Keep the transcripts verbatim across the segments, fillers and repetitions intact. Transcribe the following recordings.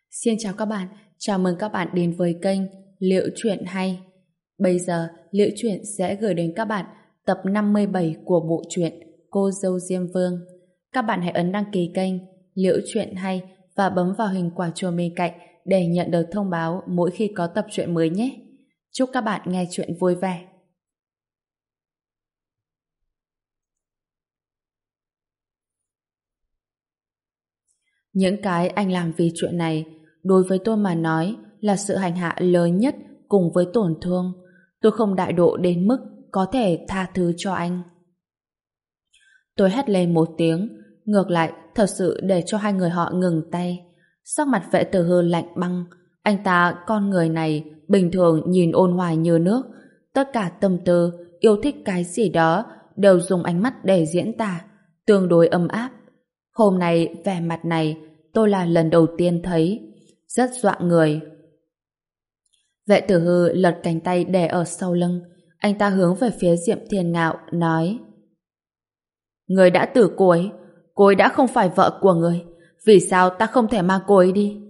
Xin chào các bạn, chào mừng các bạn đến với kênh Liệu Chuyện Hay. Bây giờ, Liệu Chuyện sẽ gửi đến các bạn tập năm mươi bảy của bộ truyện Cô Dâu Diêm Vương. Các bạn hãy ấn đăng ký kênh Liệu Chuyện Hay và bấm vào hình quả chuông bên cạnh để nhận được thông báo mỗi khi có tập truyện mới nhé. Chúc các bạn nghe chuyện vui vẻ. Những cái anh làm vì chuyện này đối với tôi mà nói là sự hành hạ lớn nhất cùng với tổn thương. Tôi không đại độ đến mức có thể tha thứ cho anh. Tôi hét lên một tiếng, ngược lại thật sự để cho hai người họ ngừng tay. Sắc mặt Vệ Tử Hư lạnh băng. Anh ta, con người này bình thường nhìn ôn hòa như nước, tất cả tâm tư, yêu thích cái gì đó đều dùng ánh mắt để diễn tả, tương đối ấm áp. Hôm nay vẻ mặt này tôi là lần đầu tiên thấy, rất dọa người. Vệ Tử Hư lật cánh tay để ở sau lưng, anh ta hướng về phía Diệm Thiên Ngạo nói: Người đã từ cô ấy, cô ấy đã không phải vợ của người, vì sao ta không thể mang cô ấy đi?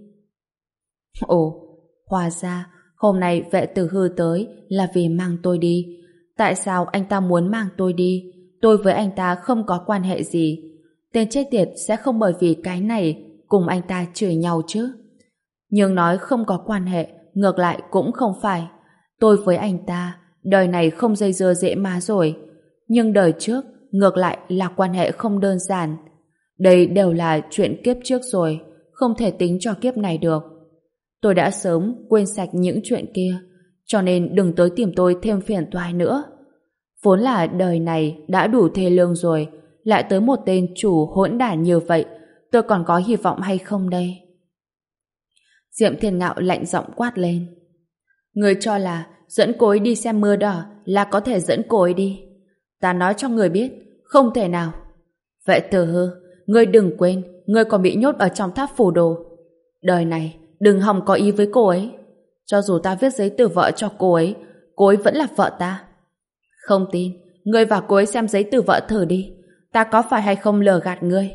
Ồ, hóa ra hôm nay Vệ Tử Hư tới là vì mang tôi đi. Tại sao anh ta muốn mang tôi đi? Tôi với anh ta không có quan hệ gì. Tên chết tiệt sẽ không bởi vì cái này cùng anh ta chửi nhau chứ. Nhưng nói không có quan hệ, ngược lại cũng không phải. Tôi với anh ta, đời này không dây dưa dễ má rồi. Nhưng đời trước, ngược lại là quan hệ không đơn giản. Đây đều là chuyện kiếp trước rồi, không thể tính cho kiếp này được. Tôi đã sớm quên sạch những chuyện kia, cho nên đừng tới tìm tôi thêm phiền toái nữa. Vốn là đời này đã đủ thê lương rồi, lại tới một tên chủ hỗn đản như vậy, tôi còn có hy vọng hay không đây? Diệm Thiên Ngạo lạnh giọng quát lên: Người cho là dẫn cô ấy đi xem mưa đỏ là có thể dẫn cô ấy đi? Ta nói cho người biết, không thể nào. Vệ Tử Hư, ngươi đừng quên, ngươi còn bị nhốt ở trong tháp phù đồ. Đời này đừng hòng có ý với cô ấy. Cho dù ta viết giấy từ vợ cho cô ấy, cô ấy vẫn là vợ ta. Không tin, ngươi và cô ấy xem giấy từ vợ thử đi, ta có phải hay không lừa gạt ngươi?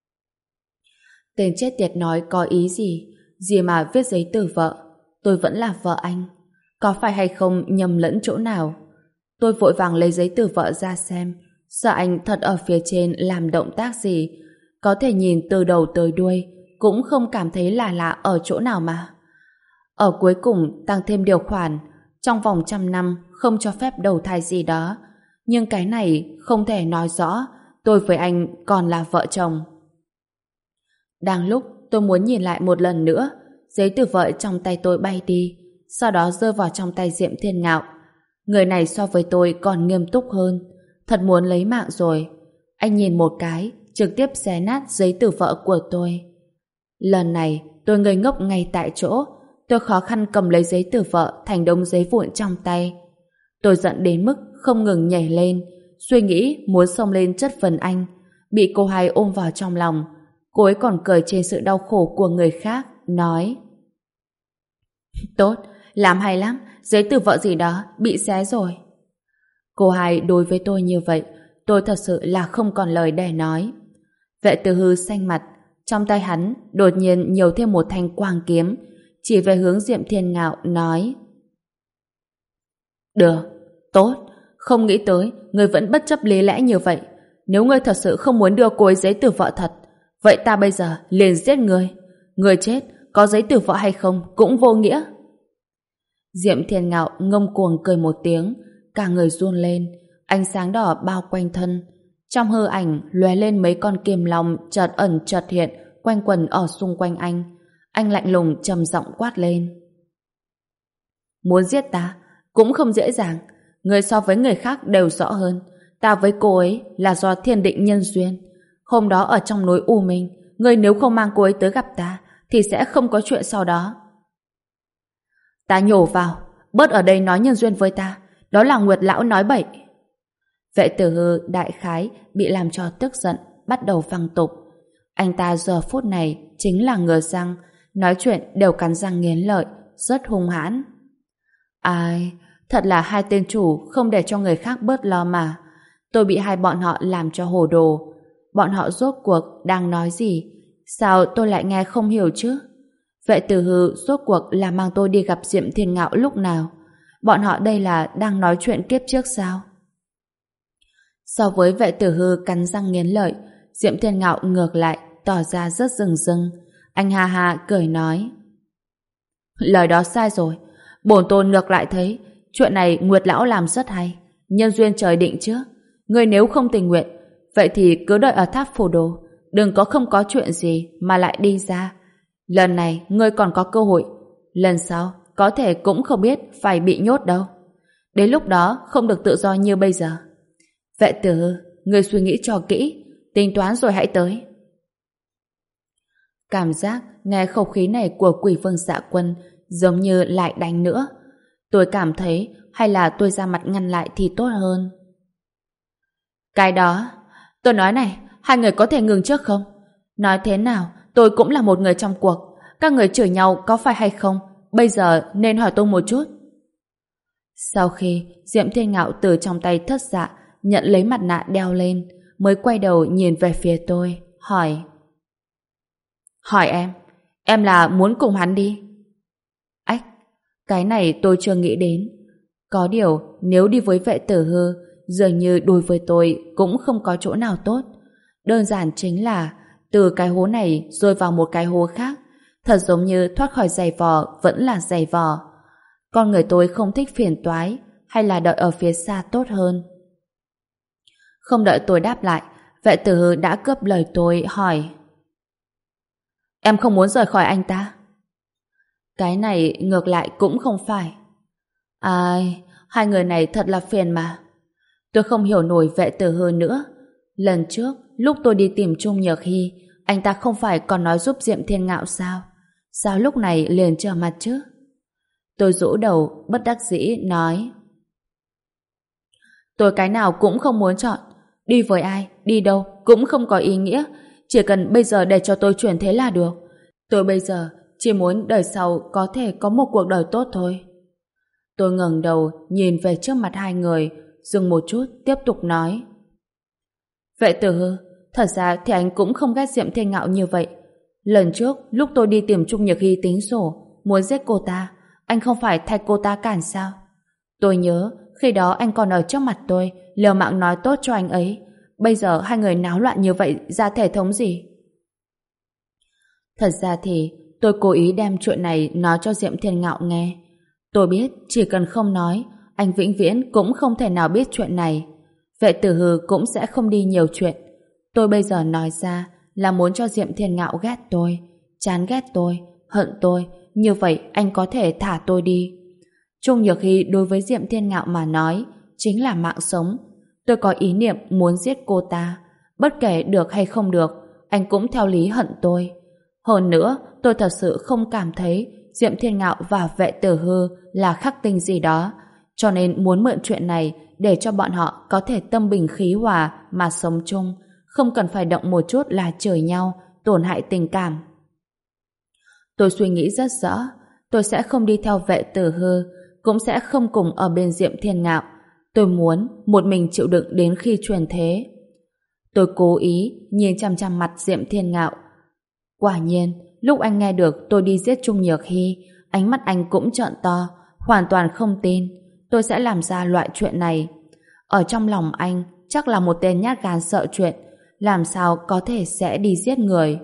Tên chết tiệt nói có ý gì? Gì mà viết giấy từ vợ? Tôi vẫn là vợ anh. Có phải hay không nhầm lẫn chỗ nào? Tôi vội vàng lấy giấy từ vợ ra xem, sợ anh thật ở phía trên làm động tác gì. Có thể nhìn từ đầu tới đuôi, cũng không cảm thấy là lạ ở chỗ nào mà. Ở cuối cùng tăng thêm điều khoản, trong vòng trăm năm không cho phép đầu thai gì đó. Nhưng cái này không thể nói rõ tôi với anh còn là vợ chồng. Đang lúc tôi muốn nhìn lại một lần nữa, giấy từ vợ trong tay tôi bay đi, sau đó rơi vào trong tay Diệm Thiên Ngạo. Người này so với tôi còn nghiêm túc hơn, thật muốn lấy mạng rồi. Anh nhìn một cái, trực tiếp xé nát giấy từ vợ của tôi. Lần này tôi ngây ngốc ngay tại chỗ. Tôi khó khăn cầm lấy giấy từ vợ thành đống giấy vụn trong tay. Tôi giận đến mức không ngừng nhảy lên, suy nghĩ muốn xông lên chất vấn anh, bị cô hai ôm vào trong lòng. Cô ấy còn cười trên sự đau khổ của người khác, nói: Tốt, làm hay lắm, giấy từ vợ gì đó bị xé rồi. Cô hai đối với tôi như vậy, tôi thật sự là không còn lời để nói. Vệ Tử Hư xanh mặt, trong tay hắn đột nhiên nhiều thêm một thanh quang kiếm, chỉ về hướng Diệm Thiên Ngạo nói: Được, tốt, không nghĩ tới ngươi vẫn bất chấp lý lẽ như vậy. Nếu ngươi thật sự không muốn đưa cô ấy giấy từ vợ thật, vậy ta bây giờ liền giết ngươi. Ngươi chết, có giấy từ vợ hay không cũng vô nghĩa. Diệm Thiên Ngạo ngông cuồng cười một tiếng, cả người run lên, ánh sáng đỏ bao quanh thân. Trong hư ảnh lóe lên mấy con kiềm long chợt ẩn chợt hiện quanh quần ở xung quanh anh. Anh lạnh lùng trầm giọng quát lên: Muốn giết ta cũng không dễ dàng. Người so với người khác đều rõ hơn, ta với cô ấy là do thiên định nhân duyên. Hôm đó ở trong núi U Minh, người nếu không mang cô ấy tới gặp ta thì sẽ không có chuyện sau đó. Ta nhổ vào, bớt ở đây nói nhân duyên với ta, đó là Nguyệt lão nói bậy. Vệ Tử Hư đại khái bị làm cho tức giận, bắt đầu văng tục. Anh ta giờ phút này chính là ngựa răng, nói chuyện đều cắn răng nghiến lợi, rất hung hãn. Ai, thật là hai tên chủ không để cho người khác bớt lo mà. Tôi bị hai bọn họ làm cho hồ đồ. Bọn họ rốt cuộc đang nói gì? Sao tôi lại nghe không hiểu chứ? Vệ Tử Hư rốt cuộc là mang tôi đi gặp Diệm Thiên Ngạo lúc nào? Bọn họ đây là đang nói chuyện kiếp trước sao? So với Vệ Tử Hư cắn răng nghiến lợi, Diệm Thiên Ngạo ngược lại tỏ ra rất rừng rưng. Anh ha ha cười nói: lời đó sai rồi. Bổn tôn ngược lại thấy chuyện này Nguyệt lão làm rất hay, nhân duyên trời định trước. Ngươi nếu không tình nguyện, vậy thì cứ đợi ở tháp Phù Đồ, đừng có không có chuyện gì mà lại đi ra. Lần này ngươi còn có cơ hội, lần sau có thể cũng không biết phải bị nhốt đâu. Đến lúc đó không được tự do như bây giờ. Vệ Tử Hư, ngươi suy nghĩ cho kỹ, tính toán rồi hãy tới. Cảm giác nghe khẩu khí này của Quỷ Vương Dạ Quân giống như lại đánh nữa. Tôi cảm thấy hay là tôi ra mặt ngăn lại thì tốt hơn. Cái đó, tôi nói này, hai người có thể ngừng trước không? Nói thế nào, tôi cũng là một người trong cuộc. Các người chửi nhau có phải hay không? Bây giờ nên hỏi tôi một chút. Sau khi Diệm Thiên Ngạo từ trong tay Thất Dạ nhận lấy mặt nạ đeo lên, mới quay đầu nhìn về phía tôi, hỏi: hỏi em, em là muốn cùng hắn đi? Ách, cái này tôi chưa nghĩ đến. Có điều, nếu đi với Vệ Tử Hư, dường như đối với tôi cũng không có chỗ nào tốt. Đơn giản chính là từ cái hố này rồi vào một cái hố khác, thật giống như thoát khỏi giày vò vẫn là giày vò. Con người tôi không thích phiền toái, hay là đợi ở phía xa tốt hơn? Không đợi tôi đáp lại, Vệ Tử Hư đã cướp lời tôi, hỏi: em không muốn rời khỏi anh ta? Cái này ngược lại cũng không phải. Ai, hai người này thật là phiền mà. Tôi không hiểu nổi Vệ Tử Hư nữa. Lần trước, lúc tôi đi tìm Trung Nhược Hy, anh ta không phải còn nói giúp Diệm Thiên Ngạo sao? Sao lúc này liền trở mặt chứ? Tôi rũ đầu, bất đắc dĩ, nói: tôi cái nào cũng không muốn chọn. Đi với ai, đi đâu cũng không có ý nghĩa. Chỉ cần bây giờ để cho tôi chuyển thế là được. Tôi bây giờ chỉ muốn đời sau có thể có một cuộc đời tốt thôi. Tôi ngẩng đầu nhìn về trước mặt hai người, dừng một chút tiếp tục nói: Vệ Tử Hư, thật ra thì anh cũng không ghét Diệm Thiên Ngạo như vậy. Lần trước lúc tôi đi tìm Trung Nhược Hy tính sổ, muốn giết cô ta, anh không phải thay cô ta cản sao? Tôi nhớ khi đó anh còn ở trước mặt tôi, liều mạng nói tốt cho anh ấy. Bây giờ hai người náo loạn như vậy ra thể thống gì? Thật ra thì tôi cố ý đem chuyện này nói cho Diệm Thiên Ngạo nghe. Tôi biết chỉ cần không nói, anh vĩnh viễn cũng không thể nào biết chuyện này. Vệ Tử Hư cũng sẽ không đi nhiều chuyện. Tôi bây giờ nói ra là muốn cho Diệm Thiên Ngạo ghét tôi, chán ghét tôi, hận tôi. Như vậy anh có thể thả tôi đi. Trung Nhược Hy đối với Diệm Thiên Ngạo mà nói chính là mạng sống. Tôi có ý niệm muốn giết cô ta. Bất kể được hay không được, anh cũng theo lý hận tôi. Hơn nữa, tôi thật sự không cảm thấy Diệm Thiên Ngạo và Vệ Tử Hư là khắc tinh gì đó, cho nên muốn mượn chuyện này để cho bọn họ có thể tâm bình khí hòa mà sống chung, không cần phải động một chút là chửi nhau, tổn hại tình cảm. Tôi suy nghĩ rất rõ, tôi sẽ không đi theo Vệ Tử Hư, cũng sẽ không cùng ở bên Diệm Thiên Ngạo. Tôi muốn một mình chịu đựng đến khi chuyển thế. Tôi cố ý nhìn chằm chằm mặt Diệm Thiên Ngạo. Quả nhiên, lúc anh nghe được tôi đi giết Trung Nhược Hy, ánh mắt anh cũng trợn to, hoàn toàn không tin tôi sẽ làm ra loại chuyện này. Ở trong lòng anh chắc là một tên nhát gan sợ chuyện, làm sao có thể sẽ đi giết người.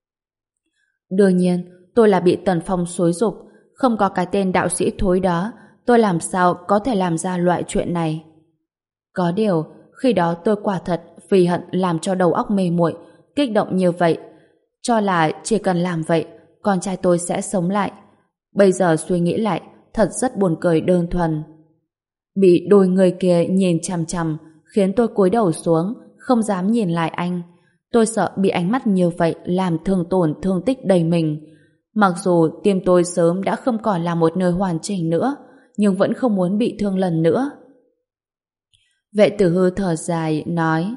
Đương nhiên, tôi là bị Tần Phong xúi giục, không có cái tên đạo sĩ thối đó, tôi làm sao có thể làm ra loại chuyện này. Có điều, khi đó tôi quả thật vì hận làm cho đầu óc mê muội, kích động như vậy, cho là chỉ cần làm vậy, con trai tôi sẽ sống lại. Bây giờ suy nghĩ lại, thật rất buồn cười đơn thuần. Bị đôi người kia nhìn chằm chằm, khiến tôi cúi đầu xuống, không dám nhìn lại anh. Tôi sợ bị ánh mắt như vậy làm thương tổn thương tích đầy mình. Mặc dù tim tôi sớm đã không còn là một nơi hoàn chỉnh nữa, nhưng vẫn không muốn bị thương lần nữa. Vệ Tử Hư thở dài, nói: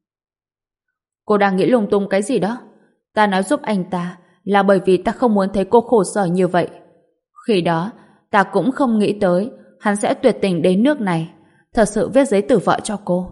cô đang nghĩ lung tung cái gì đó? Ta nói giúp anh ta là bởi vì ta không muốn thấy cô khổ sở như vậy. Khi đó, ta cũng không nghĩ tới hắn sẽ tuyệt tình đến nước này, thật sự viết giấy từ vợ cho cô.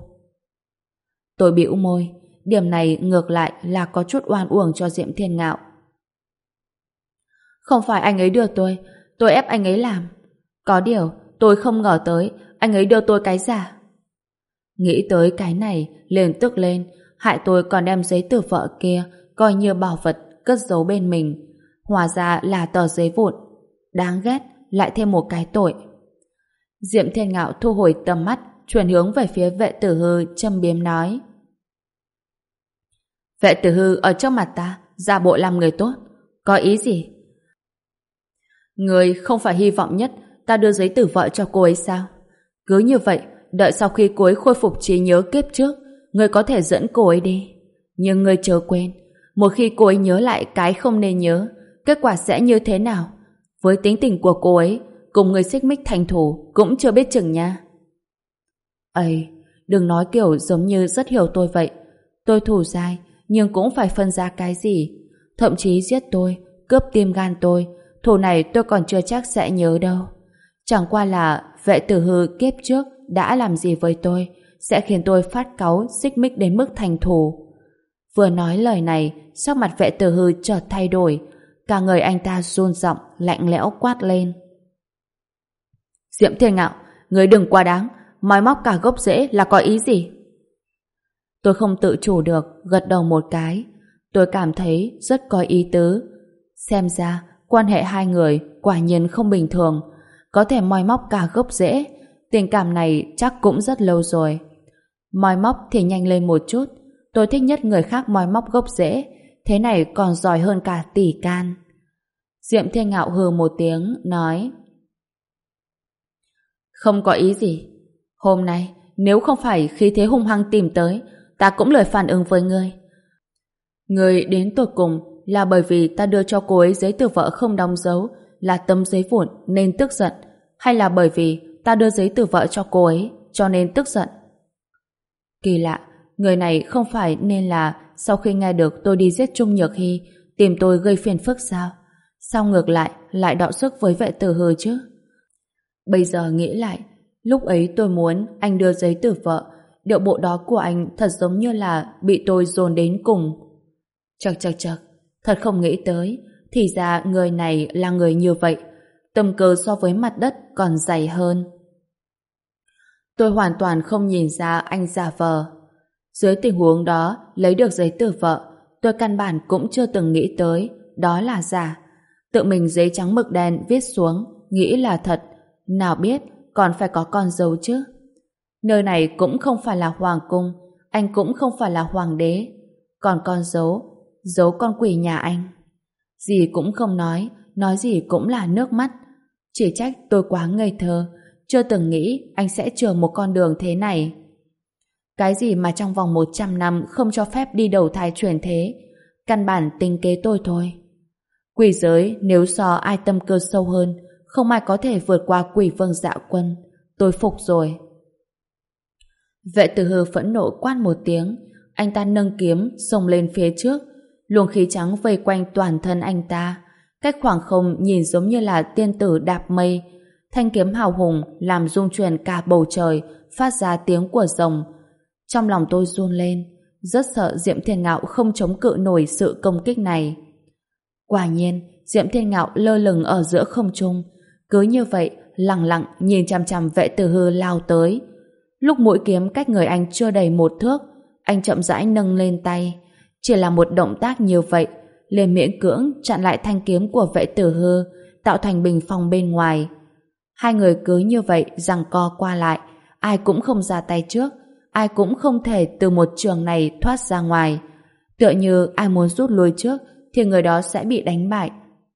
Tôi bĩu môi, điểm này ngược lại là có chút oan uổng cho Diệm Thiên Ngạo. Không phải anh ấy đưa tôi, tôi ép anh ấy làm. Có điều, tôi không ngờ tới anh ấy đưa tôi cái giả. Nghĩ tới cái này, liền tức lên, hại tôi còn đem giấy từ vợ kia coi như bảo vật cất giấu bên mình. Hóa ra là tờ giấy vụn. Đáng ghét, lại thêm một cái tội. Diệm Thiên Ngạo thu hồi tầm mắt, chuyển hướng về phía Vệ Tử Hư, châm biếm nói: Vệ Tử Hư ở trước mặt ta giả bộ làm người tốt, có ý gì? Người không phải hy vọng nhất ta đưa giấy tử vợ cho cô ấy sao? Cứ như vậy, đợi sau khi cô ấy khôi phục trí nhớ kiếp trước, người có thể dẫn cô ấy đi. Nhưng người chớ quên, một khi cô ấy nhớ lại cái không nên nhớ, kết quả sẽ như thế nào? Với tính tình của cô ấy, cùng người xích mích thành thù cũng chưa biết chừng nha. Ây, đừng nói kiểu giống như rất hiểu tôi vậy. Tôi thù dai, nhưng cũng phải phân ra cái gì. Thậm chí giết tôi, cướp tim gan tôi, thù này tôi còn chưa chắc sẽ nhớ đâu. Chẳng qua là Vệ Tử Hư kiếp trước đã làm gì với tôi, sẽ khiến tôi phát cáu, xích mích đến mức thành thù. Vừa nói lời này, sắc mặt Vệ Tử Hư chợt thay đổi, cả người anh ta run giọng, lạnh lẽo quát lên: Diệm Thiên Ngạo, người đừng quá đáng, moi móc cả gốc rễ là có ý gì? Tôi không tự chủ được, gật đầu một cái. Tôi cảm thấy rất có ý tứ. Xem ra, quan hệ hai người quả nhiên không bình thường. Có thể moi móc cả gốc rễ. Tình cảm này chắc cũng rất lâu rồi. Moi móc thì nhanh lên một chút. Tôi thích nhất người khác moi móc gốc rễ. Thế này còn giỏi hơn cả tỷ can. Diệm Thiên Ngạo hừ một tiếng, nói: Không có ý gì. Hôm nay, nếu không phải khí thế hung hăng tìm tới, ta cũng lười phản ứng với ngươi. Ngươi đến tột cùng là bởi vì ta đưa cho cô ấy giấy từ vợ không đóng dấu, là tấm giấy vụn nên tức giận, hay là bởi vì ta đưa giấy từ vợ cho cô ấy cho nên tức giận? Kỳ lạ, người này không phải nên là sau khi nghe được tôi đi giết Trung Nhược Hy tìm tôi gây phiền phức sao? Sao ngược lại lại đọ sức với Vệ Tử Hư chứ? Bây giờ nghĩ lại, lúc ấy tôi muốn anh đưa giấy từ vợ, điệu bộ đó của anh thật giống như là bị tôi dồn đến cùng. Chật chật chật, thật không nghĩ tới, thì ra người này là người như vậy, tầm cờ so với mặt đất còn dày hơn. Tôi hoàn toàn không nhìn ra anh giả vờ. Dưới tình huống đó, lấy được giấy từ vợ, tôi căn bản cũng chưa từng nghĩ tới, đó là giả. Tự mình giấy trắng mực đen viết xuống, nghĩ là thật, nào biết còn phải có con dấu chứ. Nơi này cũng không phải là hoàng cung, anh cũng không phải là hoàng đế. Còn con dấu, dấu con quỷ nhà anh. Gì cũng không nói, nói gì cũng là nước mắt. Chỉ trách tôi quá ngây thơ, chưa từng nghĩ anh sẽ chừa một con đường thế này. Cái gì mà trong vòng một trăm năm không cho phép đi đầu thai chuyển thế, căn bản tính kế tôi thôi. Quỷ giới nếu so ai tâm cơ sâu hơn, không ai có thể vượt qua Quỷ Vương Dạ Quân. Tôi phục rồi. Vệ Tử Hư phẫn nộ quát một tiếng, anh ta nâng kiếm xông lên phía trước, luồng khí trắng vây quanh toàn thân anh ta, cách khoảng không nhìn giống như là tiên tử đạp mây. Thanh kiếm hào hùng làm rung chuyển cả bầu trời, phát ra tiếng của rồng. Trong lòng tôi run lên, rất sợ Diệm Thiên Ngạo không chống cự nổi sự công kích này. Quả nhiên, Diệm Thiên Ngạo lơ lửng ở giữa không trung, cứ như vậy lặng lặng nhìn chằm chằm Vệ Tử Hư lao tới. Lúc mũi kiếm cách người anh chưa đầy một thước, anh chậm rãi nâng lên tay. Chỉ là một động tác như vậy, liền miễn cưỡng chặn lại thanh kiếm của Vệ Tử Hư, tạo thành bình phong bên ngoài. Hai người cứ như vậy giằng co qua lại, ai cũng không ra tay trước, ai cũng không thể từ một trường này thoát ra ngoài. Tựa như ai muốn rút lui trước thì người đó sẽ bị đánh bại.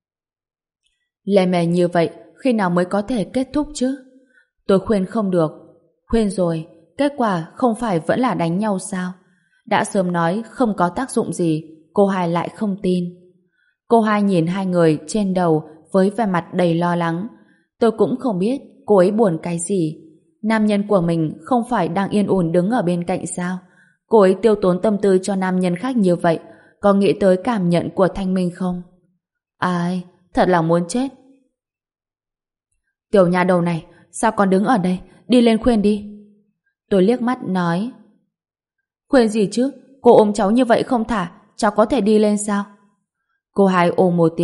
Lề mề như vậy, khi nào mới có thể kết thúc chứ? Tôi khuyên không được. Khuyên rồi, kết quả không phải vẫn là đánh nhau sao? Đã sớm nói không có tác dụng gì, cô hai lại không tin. Cô hai nhìn hai người trên đầu với vẻ mặt đầy lo lắng. Tôi cũng không biết cô ấy buồn cái gì. Nam nhân của mình không phải đang yên ổn đứng ở bên cạnh sao? Cô ấy tiêu tốn tâm tư cho nam nhân khác như vậy, có nghĩ tới cảm nhận của Thanh Minh không? Ai, thật là muốn chết. Tiểu nhà đầu này, sao còn đứng ở đây? Đi lên khuyên đi. Tôi liếc mắt nói. Khuyên gì chứ? Cô ôm cháu như vậy không thả, cháu có thể đi lên sao? Cô hai ồ một tiếng,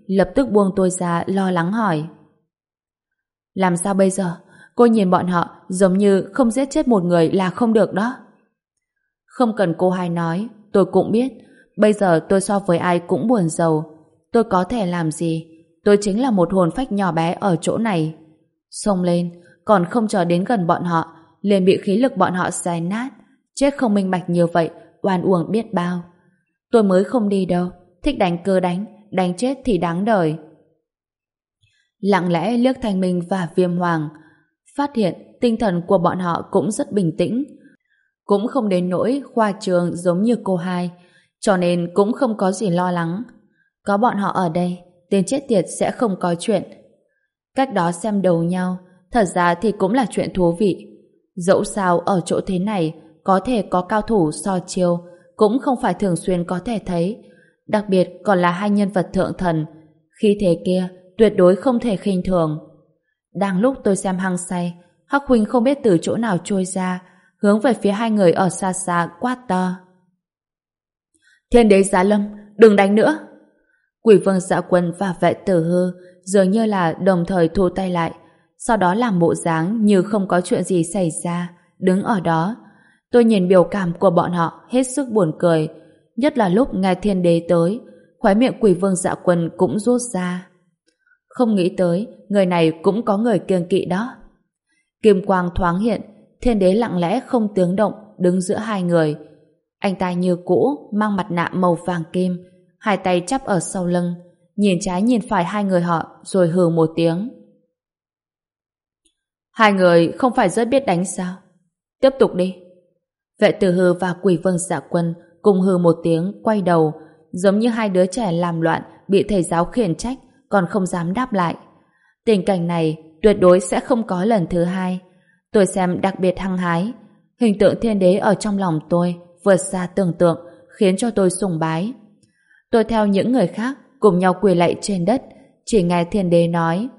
lập tức buông tôi ra lo lắng hỏi. Làm sao bây giờ? Cô nhìn bọn họ giống như không giết chết một người là không được đó. Không cần cô hai nói, tôi cũng biết. Bây giờ tôi so với ai cũng buồn rầu. Tôi có thể làm gì? Tôi chính là một hồn phách nhỏ bé ở chỗ này. Xông lên, còn không chờ đến gần bọn họ, liền bị khí lực bọn họ xé nát. Chết không minh bạch như vậy, oan uổng biết bao. Tôi mới không đi đâu. Thích đánh cứ đánh, đánh chết thì đáng đời. Lặng lẽ liếc Thanh Minh và Viêm Hoàng, phát hiện tinh thần của bọn họ cũng rất bình tĩnh, cũng không đến nỗi khoa trương giống như cô hai, cho nên cũng không có gì lo lắng. Có bọn họ ở đây, tên chết tiệt sẽ không có chuyện. Cách đó xem đầu nhau, thật ra thì cũng là chuyện thú vị. Dẫu sao ở chỗ thế này có thể có cao thủ so chiêu, cũng không phải thường xuyên có thể thấy, đặc biệt còn là hai nhân vật thượng thần, khi thế kia tuyệt đối không thể khinh thường. Đang lúc tôi xem hăng say, Hắc Huynh không biết từ chỗ nào trôi ra, hướng về phía hai người ở xa xa quát to. Thiên đế Giá Lâm, đừng đánh nữa! Quỷ Vương Dạ Quân và Vệ Tử Hư dường như là đồng thời thu tay lại, sau đó làm bộ dáng như không có chuyện gì xảy ra, đứng ở đó. Tôi nhìn biểu cảm của bọn họ hết sức buồn cười, nhất là lúc nghe thiên đế tới, khóe miệng Quỷ Vương Dạ Quân cũng rút ra. Không nghĩ tới, người này cũng có người kiêng kỵ đó. Kim quang thoáng hiện, thiên đế lặng lẽ không tiếng động đứng giữa hai người. Anh ta như cũ, mang mặt nạ màu vàng kim, hai tay chắp ở sau lưng, nhìn trái nhìn phải hai người họ rồi hừ một tiếng. Hai người không phải rất biết đánh sao? Tiếp tục đi. Vệ Tử Hư và Quỷ Vương Dạ Quân cùng hừ một tiếng quay đầu, giống như hai đứa trẻ làm loạn bị thầy giáo khiển trách còn không dám đáp lại. Tình cảnh này tuyệt đối sẽ không có lần thứ hai. Tôi xem đặc biệt hăng hái. Hình tượng thiên đế ở trong lòng tôi vượt xa tưởng tượng, khiến cho tôi sùng bái. Tôi theo những người khác cùng nhau quỳ lạy trên đất, chỉ nghe thiên đế nói: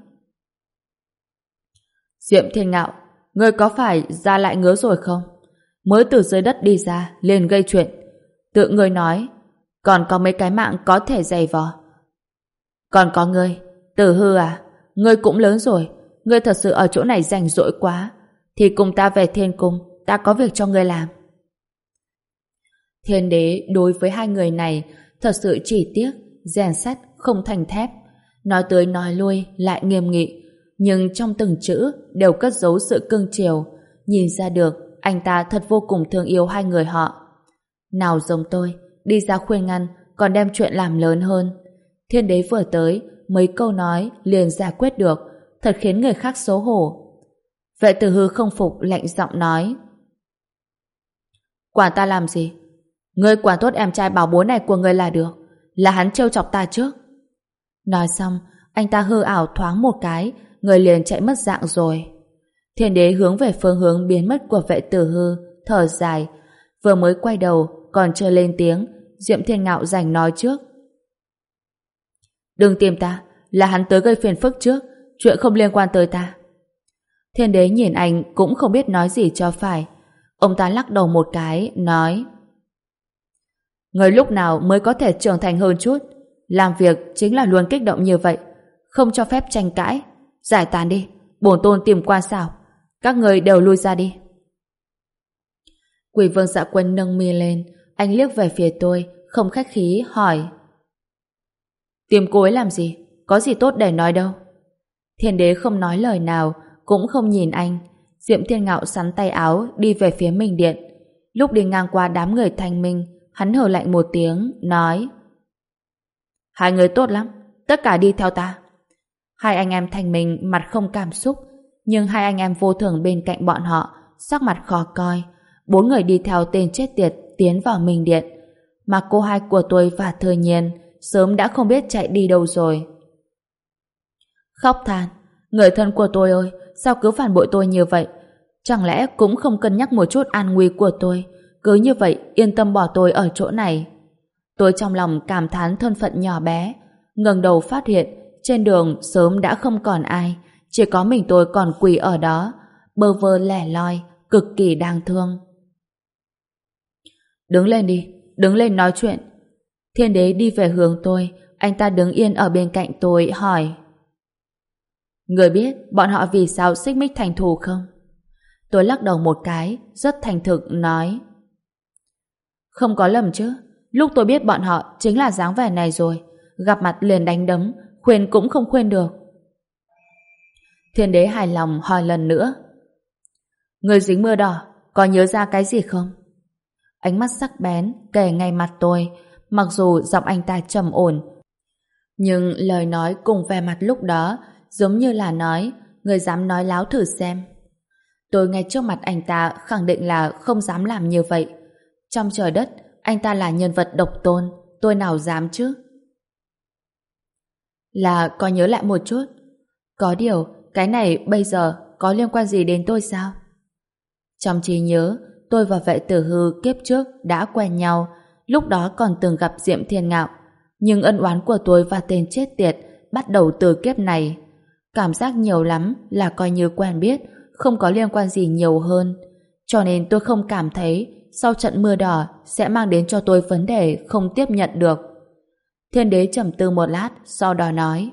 Diệm Thiên Ngạo, ngươi có phải ra lại ngứa rồi không? Mới từ dưới đất đi ra liền gây chuyện. Tự ngươi nói, còn có mấy cái mạng có thể giày vò. Còn có ngươi, Tử Hư à, ngươi cũng lớn rồi, ngươi thật sự ở chỗ này rảnh rỗi quá, thì cùng ta về thiên cung, ta có việc cho ngươi làm. Thiên đế đối với hai người này thật sự chỉ tiếc, rèn sắt không thành thép, nói tới nói lui lại nghiêm nghị, nhưng trong từng chữ đều cất giấu sự cưng chiều, nhìn ra được anh ta thật vô cùng thương yêu hai người họ. Nào giống tôi, đi ra khuyên ngăn còn đem chuyện làm lớn hơn. Thiên đế vừa tới, mấy câu nói liền giải quyết được, thật khiến người khác xấu hổ. Vệ Tử Hư không phục lạnh giọng nói: Quản ta làm gì? Ngươi quản tốt em trai bảo bối này của ngươi là được, là hắn trêu chọc ta trước. Nói xong, anh ta hư ảo thoáng một cái, người liền chạy mất dạng rồi. Thiên đế hướng về phương hướng biến mất của Vệ Tử Hư, thở dài, vừa mới quay đầu còn chưa lên tiếng, Diệm Thiên Ngạo giành nói trước: Đừng tìm ta, là hắn tới gây phiền phức trước, chuyện không liên quan tới ta. Thiên đế nhìn anh cũng không biết nói gì cho phải. Ông ta lắc đầu một cái, nói: Người lúc nào mới có thể trưởng thành hơn chút? Làm việc chính là luôn kích động như vậy, không cho phép tranh cãi. Giải tán đi, bổn tôn tìm quan xảo. Các người đều lui ra đi. Quỷ Vương Dạ Quân nâng mi lên, anh liếc về phía tôi, không khách khí hỏi: Tìm cô ấy làm gì? Có gì tốt để nói đâu. Thiên đế không nói lời nào, cũng không nhìn anh. Diệm Thiên Ngạo sắn tay áo đi về phía Minh Điện. Lúc đi ngang qua đám người Thanh Minh, hắn hừ lạnh một tiếng, nói: Hai người tốt lắm, tất cả đi theo ta. Hai anh em Thanh Minh mặt không cảm xúc, nhưng hai anh em vô thường bên cạnh bọn họ sắc mặt khó coi. Bốn người đi theo tên chết tiệt tiến vào Minh Điện, mà cô hai của tôi và Thừa Nhiên sớm đã không biết chạy đi đâu rồi. Khóc than: Người thân của tôi ơi, sao cứ phản bội tôi như vậy? Chẳng lẽ cũng không cân nhắc một chút an nguy của tôi, cứ như vậy yên tâm bỏ tôi ở chỗ này? Tôi trong lòng cảm thán thân phận nhỏ bé, ngẩng đầu phát hiện trên đường sớm đã không còn ai, chỉ có mình tôi còn quỳ ở đó, bơ vơ lẻ loi, cực kỳ đáng thương. Đứng lên đi, đứng lên nói chuyện. Thiên đế đi về hướng tôi, anh ta đứng yên ở bên cạnh tôi hỏi: Người biết bọn họ vì sao xích mích thành thù không? Tôi lắc đầu một cái, rất thành thực nói: Không có lầm chứ, lúc tôi biết bọn họ chính là dáng vẻ này rồi, gặp mặt liền đánh đấm, khuyên cũng không khuyên được. Thiên đế hài lòng hỏi lần nữa: Người dính mưa đỏ, có nhớ ra cái gì không? Ánh mắt sắc bén kề ngay mặt tôi, mặc dù giọng anh ta trầm ổn, nhưng lời nói cùng vẻ mặt lúc đó giống như là nói: Người dám nói láo thử xem. Tôi ngay trước mặt anh ta khẳng định là không dám làm như vậy. Trong trời đất, anh ta là nhân vật độc tôn, tôi nào dám chứ? Là có nhớ lại một chút. Có điều, cái này bây giờ có liên quan gì đến tôi sao? Trong trí nhớ, tôi và vệ tử hư kiếp trước đã quen nhau, lúc đó còn từng gặp Diệm Thiên Ngạo. Nhưng ân oán của tôi và tên chết tiệt bắt đầu từ kiếp này. Cảm giác nhiều lắm là coi như quen biết, không có liên quan gì nhiều hơn. Cho nên tôi không cảm thấy sau trận mưa đỏ sẽ mang đến cho tôi vấn đề không tiếp nhận được. Thiên đế trầm tư một lát, sau đó nói: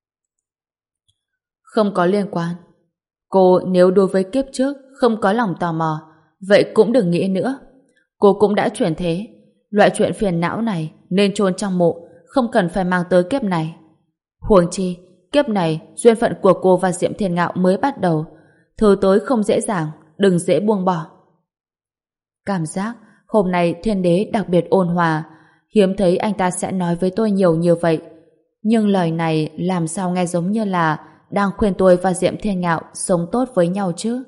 Không có liên quan. Cô nếu đối với kiếp trước không có lòng tò mò, vậy cũng đừng nghĩ nữa. Cô cũng đã chuyển thế. Loại chuyện phiền não này nên chôn trong mộ, không cần phải mang tới kiếp này. Huống chi, kiếp này duyên phận của cô và Diệm Thiên Ngạo mới bắt đầu. Thứ tới không dễ dàng, đừng dễ buông bỏ. Cảm giác hôm nay thiên đế đặc biệt ôn hòa, hiếm thấy anh ta sẽ nói với tôi nhiều như vậy. Nhưng lời này làm sao nghe giống như là đang khuyên tôi và Diệm Thiên Ngạo sống tốt với nhau chứ.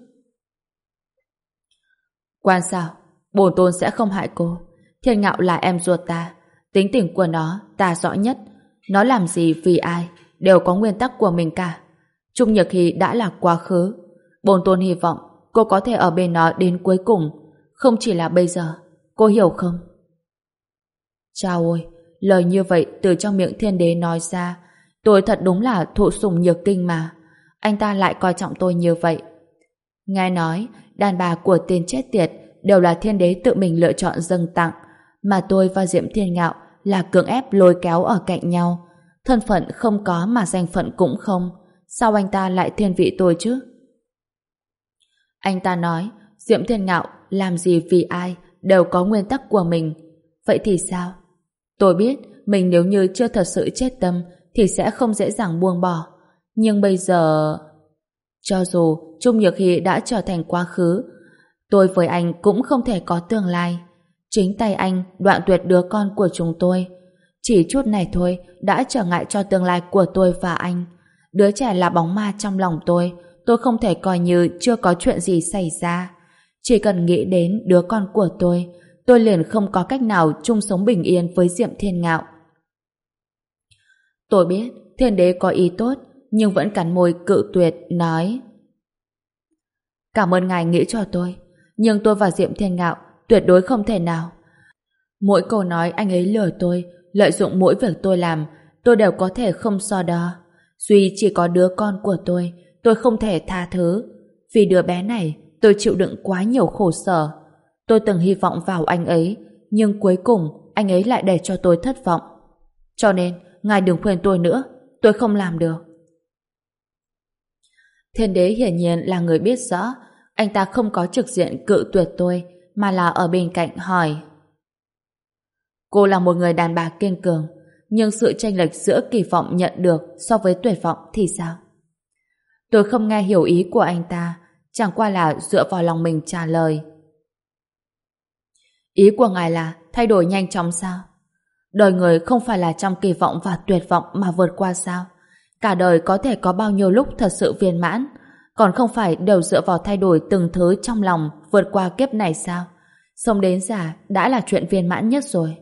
Quan sao, bổn tôn sẽ không hại cô. Thiên Ngạo là em ruột ta, tính tình của nó ta rõ nhất. Nó làm gì vì ai đều có nguyên tắc của mình cả. Trung Nhược Hy đã là quá khứ. Bổn tôn hy vọng cô có thể ở bên nó đến cuối cùng, không chỉ là bây giờ. Cô hiểu không? Chao ôi, lời như vậy từ trong miệng thiên đế nói ra, tôi thật đúng là thụ sủng nhược kinh mà. Anh ta lại coi trọng tôi như vậy. Nghe nói đàn bà của tên chết tiệt đều là thiên đế tự mình lựa chọn dâng tặng, mà tôi và Diệm Thiên Ngạo là cưỡng ép lôi kéo ở cạnh nhau. Thân phận không có mà danh phận cũng không. Sao anh ta lại thiên vị tôi chứ? Anh ta nói Diệm Thiên Ngạo làm gì vì ai đều có nguyên tắc của mình. Vậy thì sao? Tôi biết mình nếu như chưa thật sự chết tâm thì sẽ không dễ dàng buông bỏ. Nhưng bây giờ... Cho dù Trung Nhược Hy đã trở thành quá khứ, tôi với anh cũng không thể có tương lai. Chính tay anh đoạn tuyệt đứa con của chúng tôi. Chỉ chút này thôi đã trở ngại cho tương lai của tôi và anh. Đứa trẻ là bóng ma trong lòng tôi. Tôi không thể coi như chưa có chuyện gì xảy ra. Chỉ cần nghĩ đến đứa con của tôi, tôi liền không có cách nào chung sống bình yên với Diệm Thiên Ngạo. Tôi biết thiên đế có ý tốt, nhưng vẫn cắn môi cự tuyệt, nói: Cảm ơn ngài nghĩ cho tôi, nhưng tôi và Diệm Thiên Ngạo tuyệt đối không thể nào. Mỗi câu nói anh ấy lừa tôi, lợi dụng mỗi việc tôi làm, tôi đều có thể không so đo. Duy chỉ có đứa con của tôi, tôi không thể tha thứ. Vì đứa bé này, tôi chịu đựng quá nhiều khổ sở. Tôi từng hy vọng vào anh ấy, nhưng cuối cùng anh ấy lại để cho tôi thất vọng. Cho nên, ngài đừng khuyên tôi nữa, tôi không làm được. Thiên đế hiển nhiên là người biết rõ, anh ta không có trực diện cự tuyệt tôi, mà là ở bên cạnh hỏi: Cô là một người đàn bà kiên cường, nhưng sự chênh lệch giữa kỳ vọng nhận được so với tuyệt vọng thì sao? Tôi không nghe hiểu ý của anh ta, chẳng qua là dựa vào lòng mình trả lời. Ý của ngài là thay đổi nhanh chóng sao? Đời người không phải là trong kỳ vọng và tuyệt vọng mà vượt qua sao? Cả đời có thể có bao nhiêu lúc thật sự viên mãn, còn không phải đều dựa vào thay đổi từng thứ trong lòng vượt qua kiếp này sao? Sống đến già đã là chuyện viên mãn nhất rồi.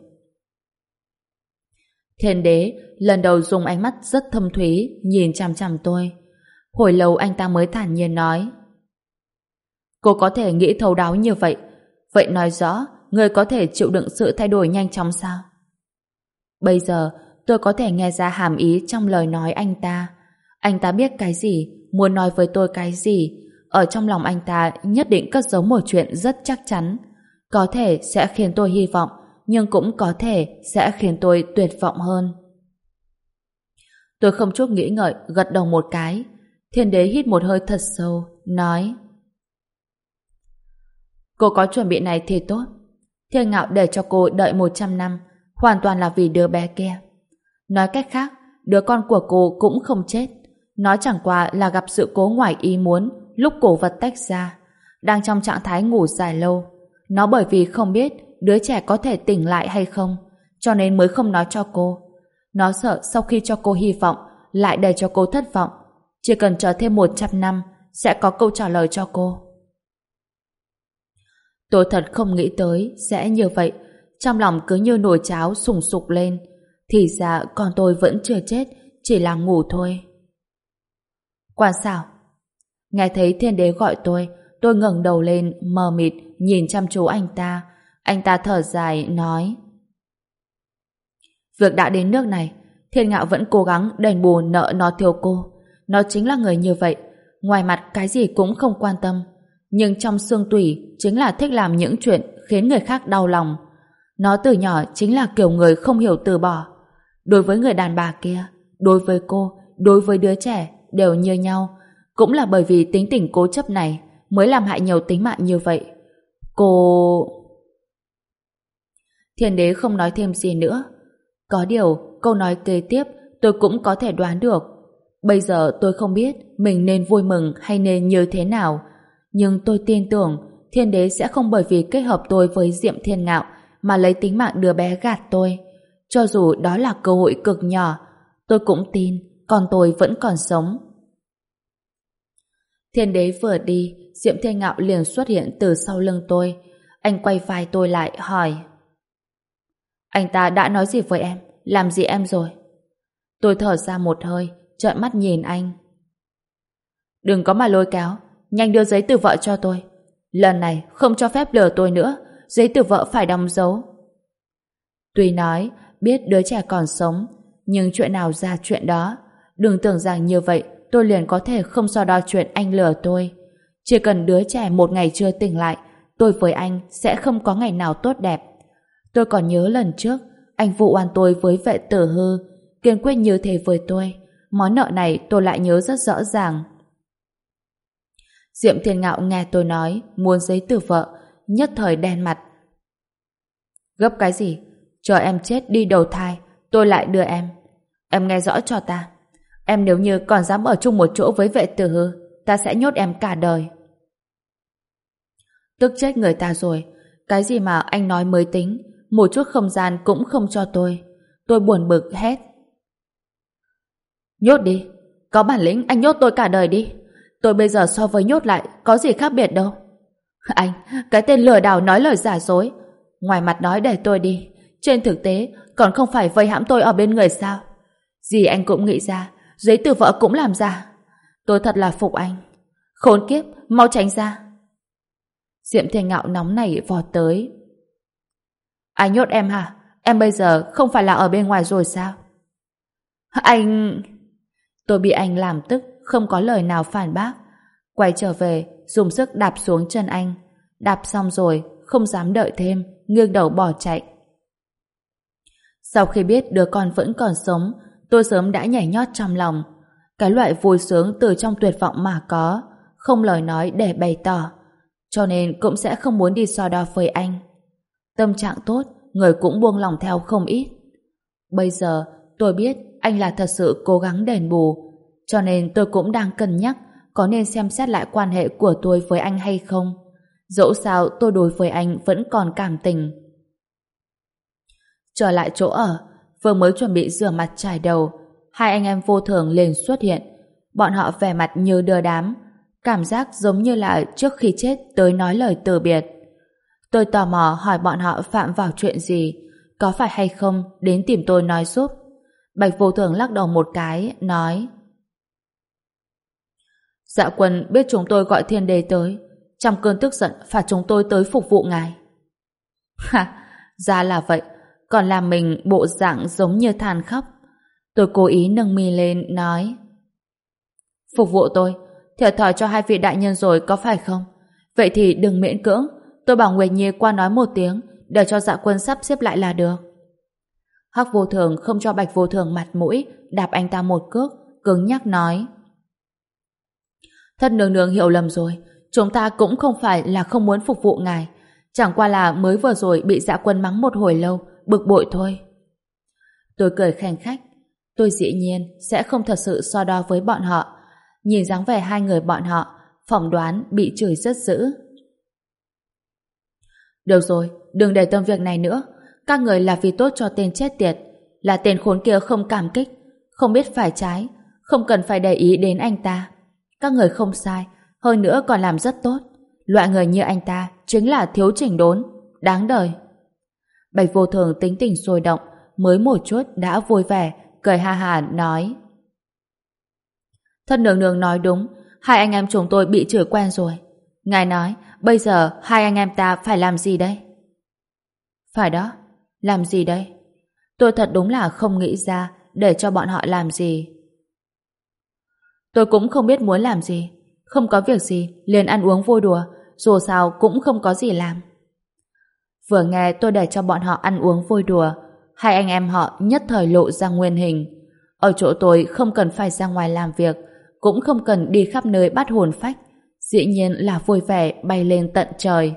Thiên đế lần đầu dùng ánh mắt rất thâm thúy nhìn chằm chằm tôi. Hồi lâu anh ta mới thản nhiên nói: Cô có thể nghĩ thấu đáo như vậy, vậy nói rõ người có thể chịu đựng sự thay đổi nhanh chóng sao? Bây giờ tôi có thể nghe ra hàm ý trong lời nói anh ta. Anh ta biết cái gì, muốn nói với tôi cái gì. Ở trong lòng anh ta nhất định cất giấu một chuyện rất chắc chắn. Có thể sẽ khiến tôi hy vọng, nhưng cũng có thể sẽ khiến tôi tuyệt vọng hơn. Tôi không chút nghĩ ngợi gật đầu một cái. Thiên đế hít một hơi thật sâu, nói: Cô có chuẩn bị này thì tốt. Thiên Ngạo để cho cô đợi một trăm năm, hoàn toàn là vì đứa bé kia. Nói cách khác, đứa con của cô cũng không chết. Nó chẳng qua là gặp sự cố ngoài ý muốn lúc cổ vật tách ra, đang trong trạng thái ngủ dài lâu. Nó bởi vì không biết đứa trẻ có thể tỉnh lại hay không, cho nên mới không nói cho cô. Nó sợ sau khi cho cô hy vọng lại để cho cô thất vọng. Chỉ cần chờ thêm một trăm năm sẽ có câu trả lời cho cô. Tôi thật không nghĩ tới sẽ như vậy. Trong lòng cứ như nồi cháo sùng sục lên. Thì ra con tôi vẫn chưa chết, chỉ là ngủ thôi. Quan sao? Nghe thấy thiên đế gọi tôi, tôi ngẩng đầu lên mờ mịt nhìn chăm chú anh ta. Anh ta thở dài nói: Việc đã đến nước này, Thiên Ngạo vẫn cố gắng đền bù nợ nó thiếu cô. Nó chính là người như vậy, ngoài mặt cái gì cũng không quan tâm, nhưng trong xương tủy chính là thích làm những chuyện khiến người khác đau lòng. Nó từ nhỏ chính là kiểu người không hiểu từ bỏ. Đối với người đàn bà kia, đối với cô, đối với đứa trẻ đều như nhau. Cũng là bởi vì tính tình cố chấp này mới làm hại nhiều tính mạng như vậy. Cô... Thiên đế không nói thêm gì nữa. Có điều, câu nói kế tiếp tôi cũng có thể đoán được. Bây giờ tôi không biết mình nên vui mừng hay nên như thế nào. Nhưng tôi tin tưởng thiên đế sẽ không bởi vì kết hợp tôi với Diệm Thiên Ngạo mà lấy tính mạng đứa bé gạt tôi. Cho dù đó là cơ hội cực nhỏ, tôi cũng tin con tôi vẫn còn sống. Thiên đế vừa đi, Diệm Thiên Ngạo liền xuất hiện từ sau lưng tôi. Anh quay vai tôi lại hỏi: Anh ta đã nói gì với em? Làm gì em rồi? Tôi thở ra một hơi, trợn mắt nhìn anh. Đừng có mà lôi kéo, nhanh đưa giấy từ vợ cho tôi. Lần này không cho phép lừa tôi nữa, giấy từ vợ phải đóng dấu. Tuy nói biết đứa trẻ còn sống, nhưng chuyện nào ra chuyện đó. Đừng tưởng rằng như vậy tôi liền có thể không so đo chuyện anh lừa tôi. Chỉ cần đứa trẻ một ngày chưa tỉnh lại, tôi với anh sẽ không có ngày nào tốt đẹp. Tôi còn nhớ lần trước anh vụ oan tôi với vệ tử hư, kiên quyết như thế với tôi. Món nợ này tôi lại nhớ rất rõ ràng. Diệm Thiên Ngạo nghe tôi nói muốn giấy từ vợ, nhất thời đen mặt. Gấp cái gì? Chờ em chết đi đầu thai, tôi lại đưa em. Em nghe rõ cho ta. Em nếu như còn dám ở chung một chỗ với vệ tử hư, ta sẽ nhốt em cả đời. Tức chết người ta rồi. Cái gì mà anh nói mới tính, một chút không gian cũng không cho tôi. Tôi buồn bực hét: Nhốt đi. Có bản lĩnh anh nhốt tôi cả đời đi. Tôi bây giờ so với nhốt lại có gì khác biệt đâu. Anh, cái tên lừa đảo nói lời giả dối. Ngoài mặt nói để tôi đi, trên thực tế còn không phải vây hãm tôi ở bên người sao? Gì anh cũng nghĩ ra, giấy từ vợ cũng làm ra. Tôi thật là phục anh. Khốn kiếp, mau tránh ra. Diệm Thiên Ngạo nóng nảy vọt tới. Anh nhốt em hả? Em bây giờ không phải là ở bên ngoài rồi sao? Anh... Tôi bị anh làm tức, không có lời nào phản bác. Quay trở về, dùng sức đạp xuống chân anh. Đạp xong rồi, không dám đợi thêm, nghiêng đầu bỏ chạy. Sau khi biết đứa con vẫn còn sống, tôi sớm đã nhảy nhót trong lòng. Cái loại vui sướng từ trong tuyệt vọng mà có, không lời nói để bày tỏ. Cho nên cũng sẽ không muốn đi so đo với anh. Tâm trạng tốt, người cũng buông lòng theo không ít. Bây giờ, tôi biết anh là thật sự cố gắng đền bù, cho nên tôi cũng đang cân nhắc có nên xem xét lại quan hệ của tôi với anh hay không. Dẫu sao tôi đối với anh vẫn còn cảm tình. Trở lại chỗ ở, vừa mới chuẩn bị rửa mặt chải đầu, hai anh em vô thường liền xuất hiện. Bọn họ vẻ mặt như đưa đám, cảm giác giống như là trước khi chết tới nói lời từ biệt. Tôi tò mò hỏi bọn họ phạm vào chuyện gì, có phải hay không đến tìm tôi nói giúp. Bạch vô thường lắc đầu một cái, nói: Dạ quân biết chúng tôi gọi thiên đế tới, trong cơn tức giận phạt chúng tôi tới phục vụ ngài. Ha, ra là vậy, còn làm mình bộ dạng giống như than khóc. Tôi cố ý nâng mi lên, nói: Phục vụ tôi, thiệt thòi cho hai vị đại nhân rồi có phải không? Vậy thì đừng miễn cưỡng, tôi bảo Nguyệt Nhi qua nói một tiếng để cho dạ quân sắp xếp lại là được. Hắc Vô Thường không cho Bạch Vô Thường mặt mũi, đạp anh ta một cước, cứng nhắc nói: Thất nương nương hiểu lầm rồi, chúng ta cũng không phải là không muốn phục vụ ngài, chẳng qua là mới vừa rồi bị Dạ Quân mắng một hồi lâu, bực bội thôi. Tôi cười khanh khách, tôi dĩ nhiên sẽ không thật sự so đo với bọn họ. Nhìn dáng vẻ hai người bọn họ, phỏng đoán bị chửi rất dữ. Được rồi, đừng để tâm việc này nữa. Các người là vì tốt cho tên chết tiệt, là tên khốn kia không cảm kích, không biết phải trái, không cần phải để ý đến anh ta. Các người không sai, hơn nữa còn làm rất tốt. Loại người như anh ta chính là thiếu chỉnh đốn, đáng đời. Bạch Vô Thường tính tình sôi động, mới một chút đã vui vẻ, cười ha hà nói: Thất nương nương nói đúng, hai anh em chúng tôi bị chửi quen rồi. Ngài nói, bây giờ hai anh em ta phải làm gì đây? Phải đó, làm gì đây? Tôi thật đúng là không nghĩ ra để cho bọn họ làm gì. Tôi cũng không biết muốn làm gì. Không có việc gì, liền ăn uống vui đùa, dù sao cũng không có gì làm. Vừa nghe tôi để cho bọn họ ăn uống vui đùa, hai anh em họ nhất thời lộ ra nguyên hình. Ở chỗ tôi không cần phải ra ngoài làm việc, cũng không cần đi khắp nơi bắt hồn phách, dĩ nhiên là vui vẻ bay lên tận trời.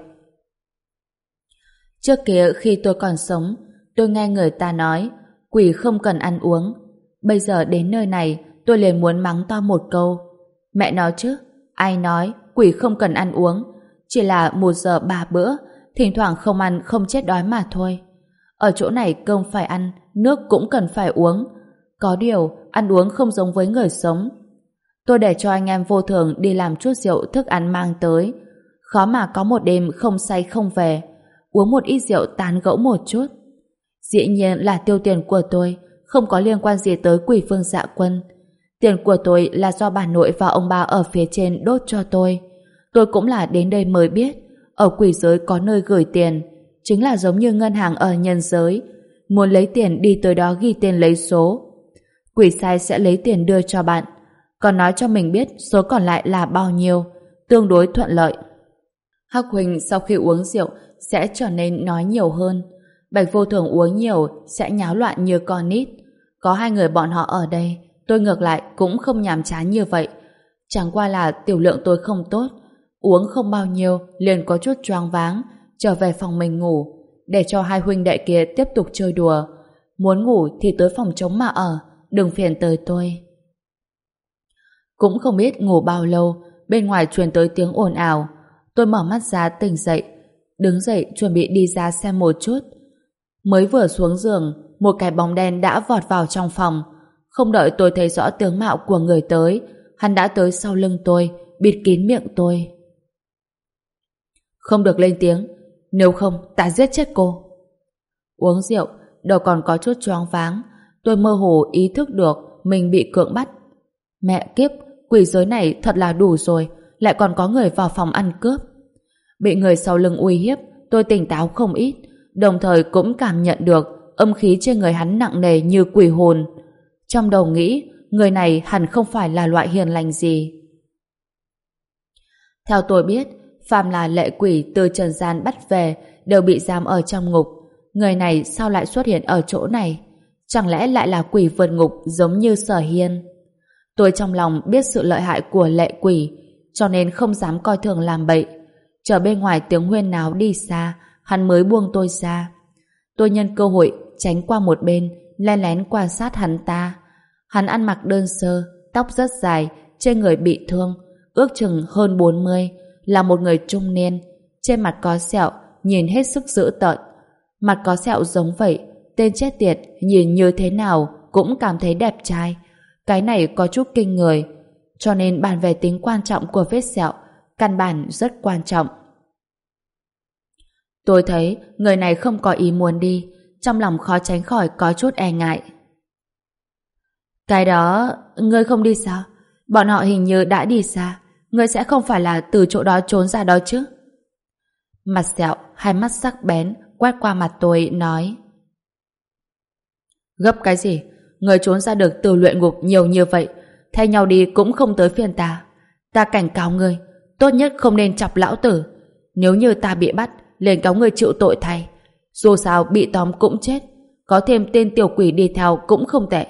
Trước kia khi tôi còn sống, tôi nghe người ta nói quỷ không cần ăn uống. Bây giờ đến nơi này, tôi liền muốn mắng to một câu: mẹ nói chứ, ai nói quỷ không cần ăn uống, chỉ là một giờ ba bữa, thỉnh thoảng không ăn không chết đói mà thôi. Ở chỗ này cơm phải ăn, nước cũng cần phải uống. Có điều, ăn uống không giống với người sống. Tôi để cho anh em Vô Thường đi làm chút rượu thức ăn mang tới. Khó mà có một đêm không say không về, uống một ít rượu tán gẫu một chút. Dĩ nhiên là tiêu tiền của tôi, không có liên quan gì tới Quỷ Vương Dạ Quân. Tiền của tôi là do bà nội và ông bà ở phía trên đốt cho tôi. Tôi cũng là đến đây mới biết, ở quỷ giới có nơi gửi tiền, chính là giống như ngân hàng ở nhân giới. Muốn lấy tiền đi tới đó ghi tên lấy số. Quỷ sai sẽ lấy tiền đưa cho bạn, còn nói cho mình biết số còn lại là bao nhiêu, tương đối thuận lợi. Hắc Huỳnh sau khi uống rượu sẽ trở nên nói nhiều hơn. Bạch Vô Thường uống nhiều sẽ nháo loạn như con nít. Có hai người bọn họ ở đây, tôi ngược lại cũng không nhàm chán như vậy. Chẳng qua là tiểu lượng tôi không tốt, uống không bao nhiêu liền có chút choáng váng, trở về phòng mình ngủ, để cho hai huynh đệ kia tiếp tục chơi đùa. Muốn ngủ thì tới phòng trống mà ở, đừng phiền tới tôi. Cũng không biết ngủ bao lâu, bên ngoài truyền tới tiếng ồn ào. Tôi mở mắt ra tỉnh dậy, đứng dậy chuẩn bị đi ra xem một chút. Mới vừa xuống giường, một cái bóng đen đã vọt vào trong phòng. Không đợi tôi thấy rõ tướng mạo của người tới, hắn đã tới sau lưng tôi, bịt kín miệng tôi. Không được lên tiếng, nếu không ta giết chết cô. Uống rượu, đầu còn có chút choáng váng, tôi mơ hồ ý thức được mình bị cưỡng bắt. Mẹ kiếp, quỷ giới này thật là đủ rồi, lại còn có người vào phòng ăn cướp. Bị người sau lưng uy hiếp, tôi tỉnh táo không ít, đồng thời cũng cảm nhận được âm khí trên người hắn nặng nề như quỷ hồn. Trong đầu nghĩ, người này hẳn không phải là loại hiền lành gì. Theo tôi biết, phàm là lệ quỷ từ trần gian bắt về đều bị giam ở trong ngục. Người này sao lại xuất hiện ở chỗ này? Chẳng lẽ lại là quỷ vượt ngục giống như Sở Hiên? Tôi trong lòng biết sự lợi hại của lệ quỷ, cho nên không dám coi thường làm bậy. Chờ bên ngoài tiếng huyên náo đi xa, hắn mới buông tôi ra. Tôi nhân cơ hội tránh qua một bên, len lén quan sát hắn ta. Hắn ăn mặc đơn sơ, tóc rất dài, trên người bị thương, ước chừng hơn bốn mươi, là một người trung niên, trên mặt có sẹo, nhìn hết sức dữ tợn. Mặt có sẹo giống vậy, tên chết tiệt nhìn như thế nào cũng cảm thấy đẹp trai. Cái này có chút kinh người, cho nên bàn về tính quan trọng của vết sẹo, căn bản rất quan trọng. Tôi thấy người này không có ý muốn đi, trong lòng khó tránh khỏi có chút e ngại. Cái đó, ngươi không đi sao? Bọn họ hình như đã đi xa, ngươi sẽ không phải là từ chỗ đó trốn ra đó chứ? Mặt sẹo, hai mắt sắc bén, quét qua mặt tôi, nói: Gấp cái gì? Ngươi trốn ra được từ luyện ngục nhiều như vậy, thay nhau đi cũng không tới phiên ta. Ta cảnh cáo ngươi, tốt nhất không nên chọc lão tử. Nếu như ta bị bắt, liền cáo ngươi chịu tội thay. Dù sao bị tóm cũng chết, có thêm tên tiểu quỷ đi theo cũng không tệ.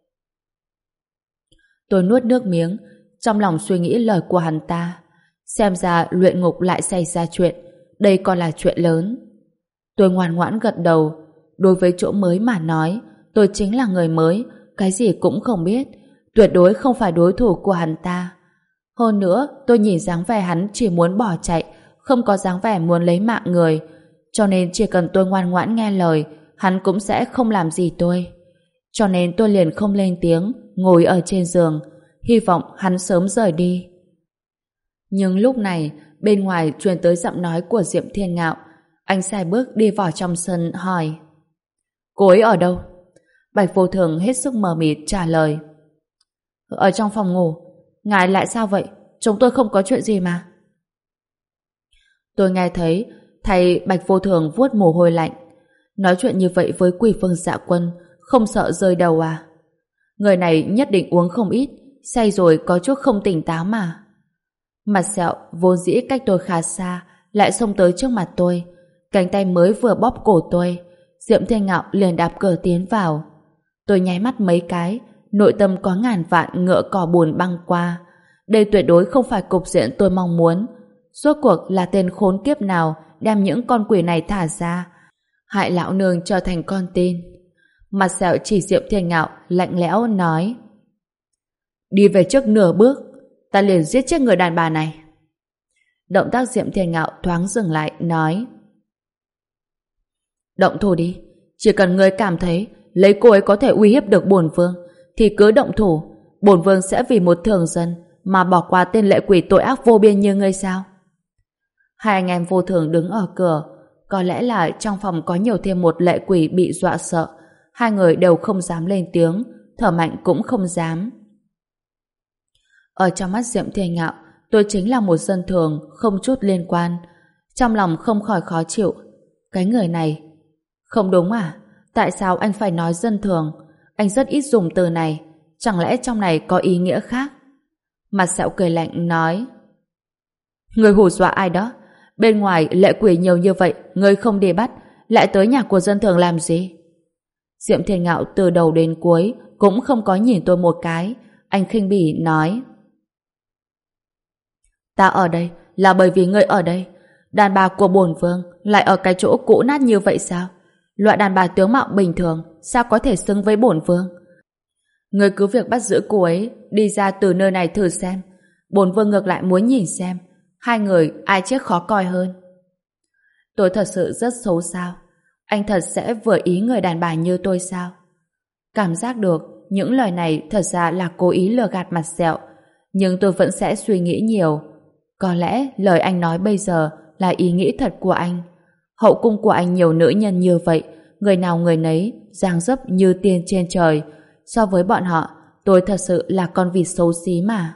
Tôi nuốt nước miếng, trong lòng suy nghĩ lời của hắn ta. Xem ra luyện ngục lại xảy ra chuyện, đây còn là chuyện lớn. Tôi ngoan ngoãn gật đầu. Đối với chỗ mới mà nói, tôi chính là người mới, cái gì cũng không biết, tuyệt đối không phải đối thủ của hắn ta. Hơn nữa, tôi nhìn dáng vẻ hắn chỉ muốn bỏ chạy, không có dáng vẻ muốn lấy mạng người, cho nên chỉ cần tôi ngoan ngoãn nghe lời, hắn cũng sẽ không làm gì tôi. Cho nên tôi liền không lên tiếng, ngồi ở trên giường, hy vọng hắn sớm rời đi. Nhưng lúc này, bên ngoài truyền tới giọng nói của Diệm Thiên Ngạo. Anh sải bước đi vào trong sân hỏi: cô ấy ở đâu? Bạch Vô Thường hết sức mờ mịt trả lời: ở trong phòng ngủ. Ngài lại sao vậy? Chúng tôi không có chuyện gì mà. Tôi nghe thấy thầy Bạch Vô Thường vuốt mồ hôi lạnh. Nói chuyện như vậy với Quỷ Vương Dạ Quân không sợ rơi đầu à? Người này nhất định uống không ít, say rồi có chút không tỉnh táo mà. Mặt sẹo vốn dĩ cách tôi khá xa lại xông tới trước mặt tôi, cánh tay mới vừa bóp cổ tôi, Diệm Thiên Ngạo liền đạp cửa tiến vào. Tôi nháy mắt mấy cái, nội tâm có ngàn vạn ngựa cỏ buồn băng qua. Đây tuyệt đối không phải cục diện tôi mong muốn. Rốt cuộc là tên khốn kiếp nào đem những con quỷ này thả ra, hại lão nương trở thành con tin. Mặt sẹo chỉ Diệm Thiên Ngạo lạnh lẽo nói: đi về trước nửa bước, ta liền giết chết người đàn bà này. Động tác Diệm Thiên Ngạo thoáng dừng lại nói: động thủ đi, chỉ cần ngươi cảm thấy lấy cô ấy có thể uy hiếp được bổn vương thì cứ động thủ. Bổn vương sẽ vì một thường dân mà bỏ qua tên lệ quỷ tội ác vô biên như ngươi sao? Hai anh em Vô Thường đứng ở cửa, có lẽ là trong phòng có nhiều thêm một lệ quỷ bị dọa sợ. Hai người đều không dám lên tiếng, thở mạnh cũng không dám. Ở trong mắt Diệm Thiên Ngạo, tôi chính là một dân thường không chút liên quan. Trong lòng không khỏi khó chịu. Cái người này không đúng à? Tại sao anh phải nói dân thường? Anh rất ít dùng từ này, chẳng lẽ trong này có ý nghĩa khác? Mặt sẹo cười lạnh nói: người hù dọa ai đó? Bên ngoài lệ quỷ nhiều như vậy, người không đi bắt, lại tới nhà của dân thường làm gì? Diệm Thiên Ngạo từ đầu đến cuối cũng không có nhìn tôi một cái. Anh khinh bỉ nói: ta ở đây là bởi vì ngươi ở đây. Đàn bà của bổn vương lại ở cái chỗ cũ nát như vậy sao? Loại đàn bà tướng mạo bình thường sao có thể xứng với bổn vương? Ngươi cứ việc bắt giữ cô ấy đi ra từ nơi này thử xem. Bổn vương ngược lại muốn nhìn xem hai người ai chết khó coi hơn. Tôi thật sự rất xấu sao? Anh thật sẽ vừa ý người đàn bà như tôi sao? Cảm giác được những lời này thật ra là cố ý lừa gạt mặt sẹo, nhưng tôi vẫn sẽ suy nghĩ nhiều. Có lẽ lời anh nói bây giờ là ý nghĩ thật của anh. Hậu cung của anh nhiều nữ nhân như vậy, người nào người nấy dang dấp như tiên trên trời. So với bọn họ, tôi thật sự là con vịt xấu xí mà.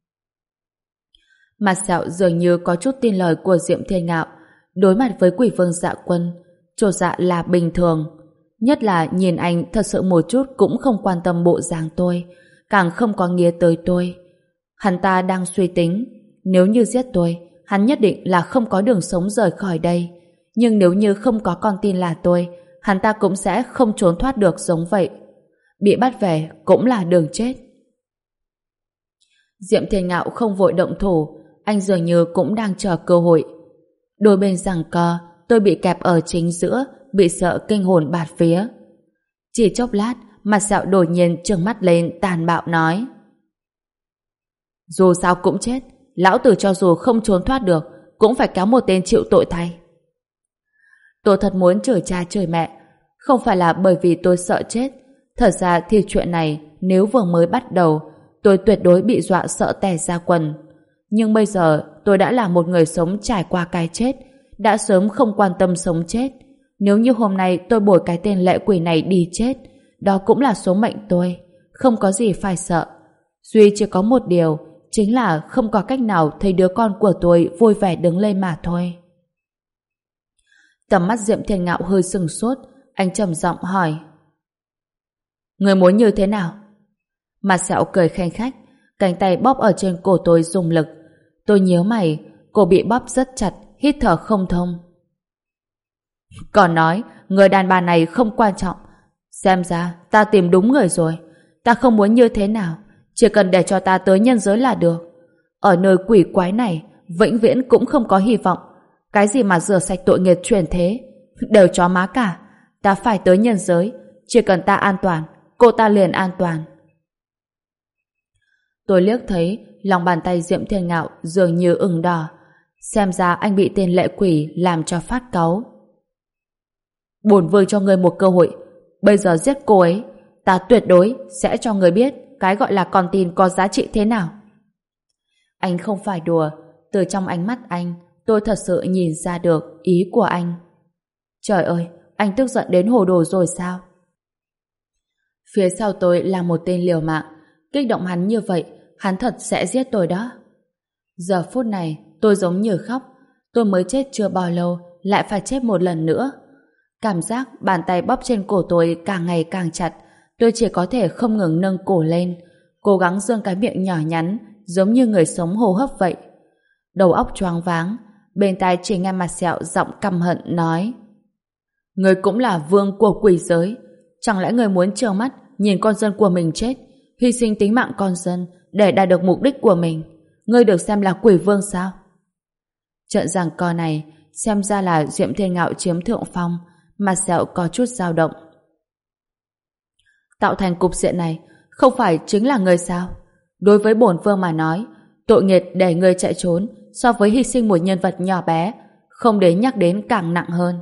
Mặt sẹo dường như có chút tin lời của Diệm Thiên Ngạo. Đối mặt với Quỷ Vương Dạ Quân, chột dạ là bình thường. Nhất là nhìn anh thật sự một chút cũng không quan tâm bộ dáng tôi, càng không có nghĩa tới tôi. Hắn ta đang suy tính, nếu như giết tôi, hắn nhất định là không có đường sống rời khỏi đây. Nhưng nếu như không có con tin là tôi, hắn ta cũng sẽ không trốn thoát được giống vậy. Bị bắt về cũng là đường chết. Diệm Thiên Ngạo không vội động thủ, anh dường như cũng đang chờ cơ hội. Đôi bên giằng co, tôi bị kẹp ở chính giữa, bị sợ kinh hồn bạt vía. Chỉ chốc lát, mặt sẹo đột nhiên trừng mắt lên tàn bạo nói: dù sao cũng chết, lão tử cho dù không trốn thoát được cũng phải kéo một tên chịu tội thay. Tôi thật muốn chửi cha chửi mẹ, không phải là bởi vì tôi sợ chết. Thật ra thì chuyện này nếu vừa mới bắt đầu tôi tuyệt đối bị dọa sợ tè ra quần. Nhưng bây giờ tôi đã là một người sống trải qua cái chết, đã sớm không quan tâm sống chết. Nếu như hôm nay tôi bồi cái tên lệ quỷ này đi chết, đó cũng là số mệnh tôi, không có gì phải sợ. Duy chỉ có một điều, chính là không có cách nào thấy đứa con của tôi vui vẻ đứng lên mà thôi. Tầm mắt Diệm Thiên Ngạo hơi sừng sốt, anh trầm giọng hỏi: người muốn như thế nào? Mặt sẹo cười khanh khách, cánh tay bóp ở trên cổ tôi dùng lực. Tôi nhíu mày, cổ bị bóp rất chặt, hít thở không thông. Còn nói, người đàn bà này không quan trọng, Xem ra ta tìm đúng người rồi. Ta không muốn như thế nào, chỉ cần để cho ta tới nhân giới là được. Ở nơi quỷ quái này, vĩnh viễn cũng không có hy vọng. Cái gì mà rửa sạch tội nghiệp chuyển thế, đều chó má cả. Ta phải tới nhân giới, chỉ cần ta an toàn, cô ta liền an toàn. Tôi liếc thấy lòng bàn tay Diệm Thiên Ngạo dường như ửng đỏ. Xem ra anh bị tên lệ quỷ làm cho phát cáu. Bổn vương cho ngươi một cơ hội, bây giờ giết cô ấy, ta tuyệt đối sẽ cho ngươi biết cái gọi là con tin có giá trị thế nào. Anh không phải đùa, từ trong ánh mắt anh, tôi thật sự nhìn ra được ý của anh. Trời ơi, anh tức giận đến hồ đồ rồi sao? Phía sau tôi là một tên liều mạng, kích động hắn như vậy, hắn thật sẽ giết tôi đó. Giờ phút này, tôi giống như khóc, tôi mới chết chưa bao lâu, lại phải chết một lần nữa. Cảm giác bàn tay bóp trên cổ tôi càng ngày càng chặt, tôi chỉ có thể không ngừng nâng cổ lên, cố gắng dương cái miệng nhỏ nhắn, giống như người sống hô hấp vậy. Đầu óc choáng váng, bên tai chỉ nghe mặt sẹo giọng căm hận nói: Người cũng là vương của quỷ giới, chẳng lẽ người muốn trơ mắt nhìn con dân của mình chết, hy sinh tính mạng con dân để đạt được mục đích của mình? Ngươi được xem là quỷ vương sao? Trận giằng co này xem ra là Diệm Thiên Ngạo chiếm thượng phong, mặt sẹo có chút dao động. Tạo thành cục diện này không phải chính là ngươi sao? Đối với bổn vương mà nói, tội nghiệp để ngươi chạy trốn so với hy sinh một nhân vật nhỏ bé, không đến nhắc đến càng nặng hơn.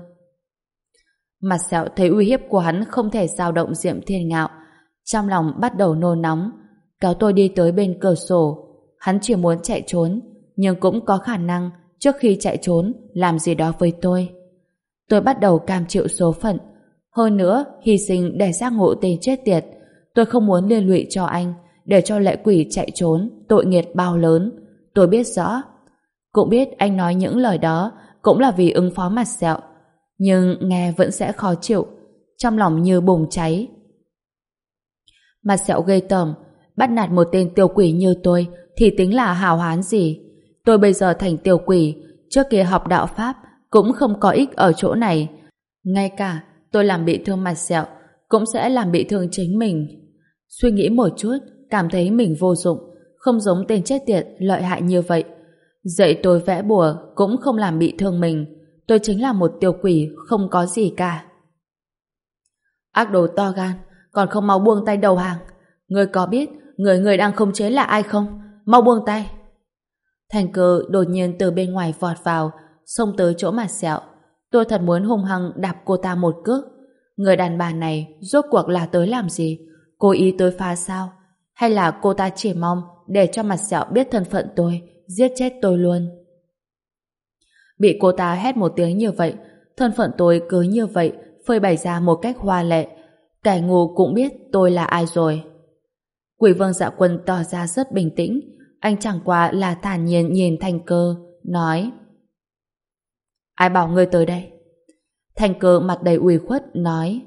Mặt sẹo thấy uy hiếp của hắn không thể dao động Diệm Thiên Ngạo, trong lòng bắt đầu nôn nóng, kéo tôi đi tới bên cửa sổ. Hắn chỉ muốn chạy trốn, nhưng cũng có khả năng trước khi chạy trốn làm gì đó với tôi. Tôi bắt đầu cam chịu số phận, hơn nữa hy sinh để giác ngộ tên chết tiệt. Tôi không muốn liên lụy cho anh, để cho lệ quỷ chạy trốn, tội nghiệp bao lớn. Tôi biết rõ, cũng biết anh nói những lời đó cũng là vì ứng phó mặt sẹo, nhưng nghe vẫn sẽ khó chịu, trong lòng như bùng cháy. Mặt sẹo ghê tởm, bắt nạt một tên tiểu quỷ như tôi thì tính là hào hán gì? Tôi bây giờ thành tiểu quỷ, trước kia học đạo pháp cũng không có ích ở chỗ này. Ngay cả tôi làm bị thương mặt sẹo cũng sẽ làm bị thương chính mình. Suy nghĩ một chút, cảm thấy mình vô dụng, không giống tên chết tiệt lợi hại như vậy. Dạy tôi vẽ bùa cũng không làm bị thương mình. Tôi chính là một tiểu quỷ không có gì cả. Ác đồ to gan, còn không mau buông tay đầu hàng. Ngươi có biết người người đang khống chế là ai không? Mau buông tay. Thành Cơ đột nhiên từ bên ngoài vọt vào, xông tới chỗ mặt sẹo. Tôi thật muốn hung hăng đạp cô ta một cước. Người đàn bà này rốt cuộc là tới làm gì? Cố ý tới phá sao? Hay là cô ta chỉ mong để cho mặt sẹo biết thân phận tôi, giết chết tôi luôn? Bị cô ta hét một tiếng như vậy, thân phận tôi cứ như vậy phơi bày ra một cách hoa lệ. Kẻ ngu cũng biết tôi là ai rồi. Quỷ Vương Dạ Quân tỏ ra rất bình tĩnh. Anh chẳng qua là thản nhiên nhìn Thành Cơ, nói: Ai bảo ngươi tới đây? Thành Cơ mặt đầy ủy khuất nói: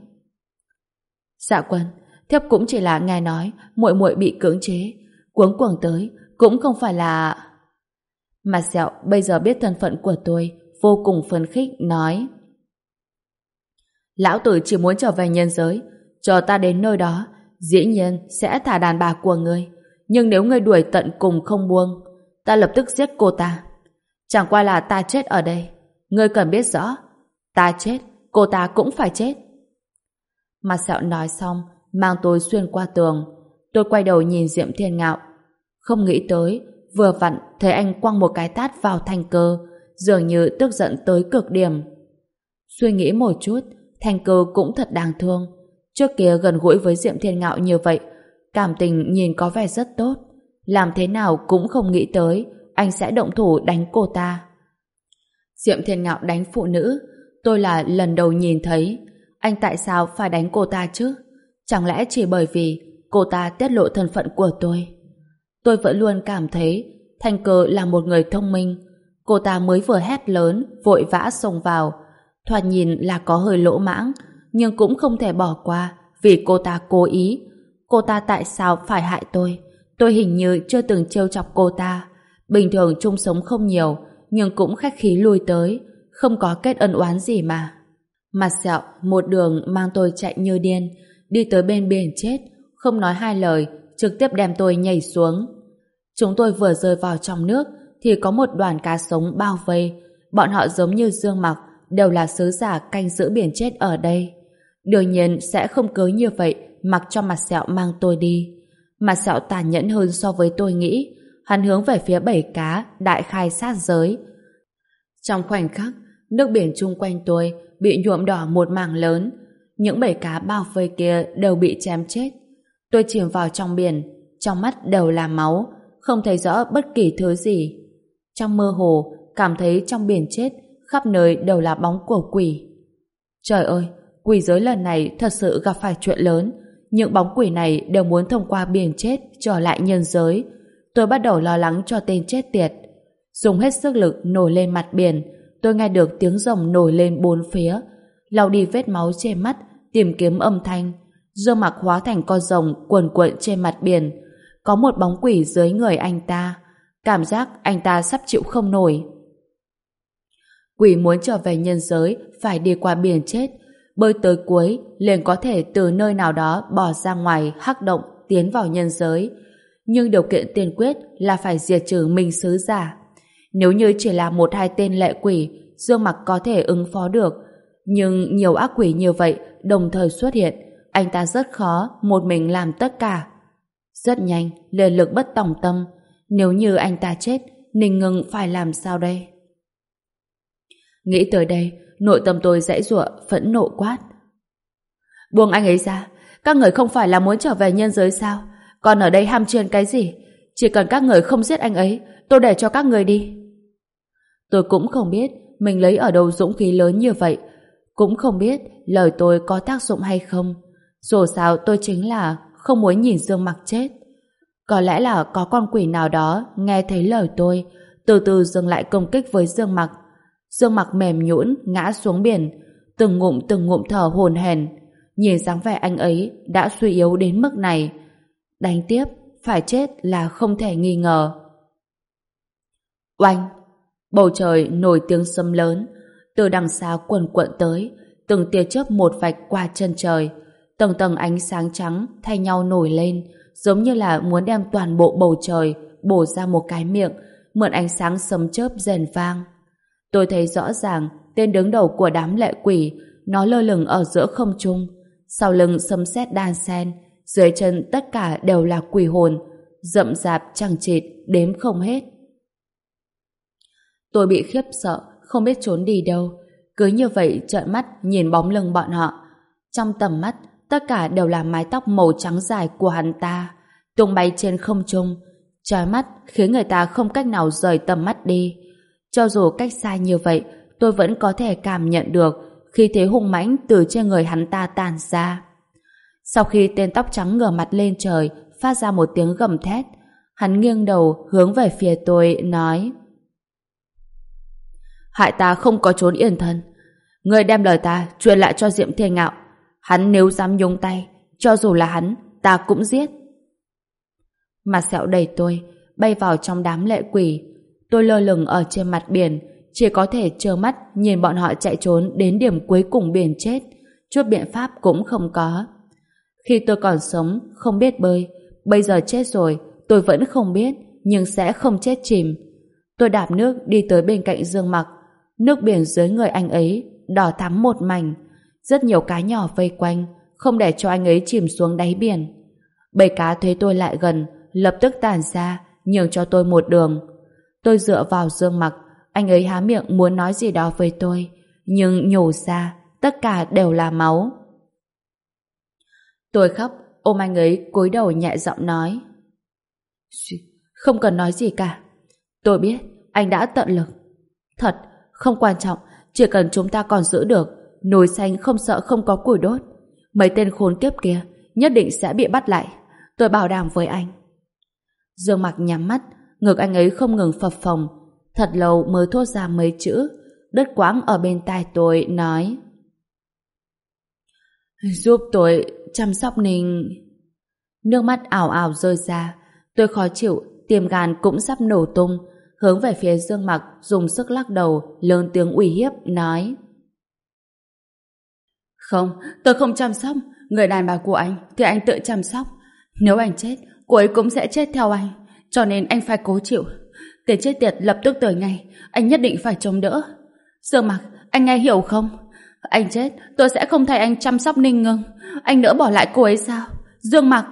Dạ Quân, thiếp cũng chỉ là nghe nói muội muội bị cưỡng chế, cuống cuồng tới, cũng không phải là... Mặt sẹo bây giờ biết thân phận của tôi, vô cùng phấn khích, nói: Lão tử chỉ muốn trở về nhân giới, chờ ta đến nơi đó, dĩ nhiên sẽ thả đàn bà của ngươi. Nhưng nếu ngươi đuổi tận cùng không buông, ta lập tức giết cô ta. Chẳng qua là ta chết ở đây. Ngươi cần biết rõ, ta chết, cô ta cũng phải chết. Mặt sẹo nói xong, mang tôi xuyên qua tường. Tôi quay đầu nhìn Diệm Thiên Ngạo. Không nghĩ tới, vừa vặn thấy anh quăng một cái tát vào Thành Cơ, dường như tức giận tới cực điểm. Suy nghĩ một chút, Thành Cơ cũng thật đáng thương. Trước kia gần gũi với Diệm Thiên Ngạo như vậy, cảm tình nhìn có vẻ rất tốt. Làm thế nào cũng không nghĩ tới anh sẽ động thủ đánh cô ta. Diệm Thiên Ngạo đánh phụ nữ, tôi là lần đầu nhìn thấy. Anh tại sao phải đánh cô ta chứ? Chẳng lẽ chỉ bởi vì cô ta tiết lộ thân phận của tôi? Tôi vẫn luôn cảm thấy Thành Cơ là một người thông minh. Cô ta mới vừa hét lớn, vội vã xông vào. Thoạt nhìn là có hơi lỗ mãng, nhưng cũng không thể bỏ qua vì cô ta cố ý. Cô ta tại sao phải hại tôi? Tôi hình như chưa từng trêu chọc cô ta. Bình thường chung sống không nhiều, nhưng cũng khách khí lui tới, không có kết ân oán gì mà. Mặt sẹo một đường mang tôi chạy như điên, đi tới bên biển chết, không nói hai lời, trực tiếp đem tôi nhảy xuống. Chúng tôi vừa rơi vào trong nước thì có một đoàn cá sống bao vây. Bọn họ giống như Dương Mặc, đều là sứ giả canh giữ biển chết ở đây. Đương nhiên sẽ không cứ như vậy mặc cho Mặt Sẹo mang tôi đi. Mặt Sẹo tàn nhẫn hơn so với tôi nghĩ. Hắn hướng về phía bầy cá đại khai sát giới. Trong khoảnh khắc, nước biển chung quanh tôi bị nhuộm đỏ một mảng lớn. Những bầy cá bao vây kia đều bị chém chết. Tôi chìm vào trong biển, trong mắt đều là máu, không thấy rõ bất kỳ thứ gì. Trong mơ hồ, cảm thấy trong biển chết khắp nơi đều là bóng của quỷ. Trời ơi, quỷ giới lần này thật sự gặp phải chuyện lớn. Những bóng quỷ này đều muốn thông qua biển chết trở lại nhân giới. Tôi bắt đầu lo lắng cho tên chết tiệt. Dùng hết sức lực nổi lên mặt biển, tôi nghe được tiếng rồng nổi lên bốn phía. Lau đi vết máu trên mắt, tìm kiếm âm thanh. Dương Mặc hóa thành con rồng cuồn cuộn trên mặt biển. Có một bóng quỷ dưới người anh ta. Cảm giác anh ta sắp chịu không nổi. Quỷ muốn trở về nhân giới phải đi qua biển chết, bơi tới cuối liền có thể từ nơi nào đó bỏ ra ngoài hắc động tiến vào nhân giới. Nhưng điều kiện tiên quyết là phải diệt trừ minh sứ giả. Nếu như chỉ là một hai tên lệ quỷ, Dương Mặc có thể ứng phó được. Nhưng nhiều ác quỷ như vậy đồng thời xuất hiện, anh ta rất khó một mình làm tất cả. Rất nhanh, liền lực bất tòng tâm. Nếu như anh ta chết, Ninh Ngưng phải làm sao đây? Nghĩ tới đây, nội tâm tôi giãy giụa, phẫn nộ quát. Buông anh ấy ra, các người không phải là muốn trở về nhân giới sao? Còn ở đây ham chuyên cái gì? Chỉ cần các người không giết anh ấy, tôi để cho các người đi. Tôi cũng không biết mình lấy ở đâu dũng khí lớn như vậy, cũng không biết lời tôi có tác dụng hay không. Dù sao tôi chính là không muốn nhìn Dương Mặc chết. Có lẽ là có con quỷ nào đó nghe thấy lời tôi, từ từ dừng lại công kích với Dương Mặc. Dương Mặc mềm nhũn ngã xuống biển, từng ngụm từng ngụm thở hổn hển. Nhìn dáng vẻ anh ấy đã suy yếu đến mức này, đánh tiếp phải chết là không thể nghi ngờ. Oanh! Bầu trời nổi tiếng sấm lớn, từ đằng xa quần quận tới, từng tia chớp một vạch qua chân trời, tầng tầng ánh sáng trắng thay nhau nổi lên, giống như là muốn đem toàn bộ bầu trời bổ ra một cái miệng, mượn ánh sáng sấm chớp rền vang. Tôi thấy rõ ràng tên đứng đầu của đám lệ quỷ, nó lơ lửng ở giữa không trung, sau lưng sấm sét đan sen, dưới chân tất cả đều là quỷ hồn, rậm rạp chằng chịt đếm không hết. Tôi bị khiếp sợ, không biết trốn đi đâu, cứ như vậy trợn mắt nhìn bóng lưng bọn họ. Trong tầm mắt, tất cả đều là mái tóc màu trắng dài của hắn ta, tung bay trên không trung, chói mắt khiến người ta không cách nào rời tầm mắt đi. Cho dù cách xa như vậy, tôi vẫn có thể cảm nhận được khí thế hung mãnh từ trên người hắn ta tàn ra. Sau khi tên tóc trắng ngửa mặt lên trời, phát ra một tiếng gầm thét, hắn nghiêng đầu hướng về phía tôi, nói: Hại ta không có trốn yên thân. Ngươi đem lời ta truyền lại cho Diệm Thiên Ngạo. Hắn nếu dám nhúng tay, cho dù là hắn, ta cũng giết. Mặt Sẹo đẩy tôi, bay vào trong đám lệ quỷ. Tôi lơ lửng ở trên mặt biển, chỉ có thể trơ mắt nhìn bọn họ chạy trốn đến điểm cuối cùng biển chết, chút biện pháp cũng không có. Khi tôi còn sống, không biết bơi, bây giờ chết rồi, tôi vẫn không biết, nhưng sẽ không chết chìm. Tôi đạp nước đi tới bên cạnh Dương Mặc. Nước biển dưới người anh ấy đỏ thắm một mảnh, rất nhiều cá nhỏ vây quanh, không để cho anh ấy chìm xuống đáy biển. Bầy cá thấy tôi lại gần, lập tức tản ra, nhường cho tôi một đường. Tôi dựa vào Dương Mặc, anh ấy há miệng muốn nói gì đó với tôi, nhưng nhổ ra, tất cả đều là máu. Tôi khóc, ôm anh ấy cúi đầu nhẹ giọng nói: Không cần nói gì cả. Tôi biết, anh đã tận lực. Thật, không quan trọng, chỉ cần chúng ta còn giữ được, núi xanh không sợ không có củi đốt. Mấy tên khốn kiếp kia nhất định sẽ bị bắt lại. Tôi bảo đảm với anh. Dương Mặc nhắm mắt, ngực anh ấy không ngừng phập phồng, thật lâu mới thốt ra mấy chữ, đứt quãng ở bên tai tôi nói: Giúp tôi chăm sóc Ninh. Nước mắt ảo ảo rơi ra, tôi khó chịu, tim gan cũng sắp nổ tung, hướng về phía Dương Mặc dùng sức lắc đầu, lớn tiếng uy hiếp nói: Không, tôi không chăm sóc, Người đàn bà của anh thì anh tự chăm sóc. Nếu anh chết, cô ấy cũng sẽ chết theo anh. Cho nên anh phải cố chịu. Tên chết tiệt lập tức tới ngay. Anh nhất định phải chống đỡ. Dương Mặc, anh nghe hiểu không? Anh chết, tôi sẽ không thay anh chăm sóc Ninh Ngưng. Anh nỡ bỏ lại cô ấy sao? Dương Mặc!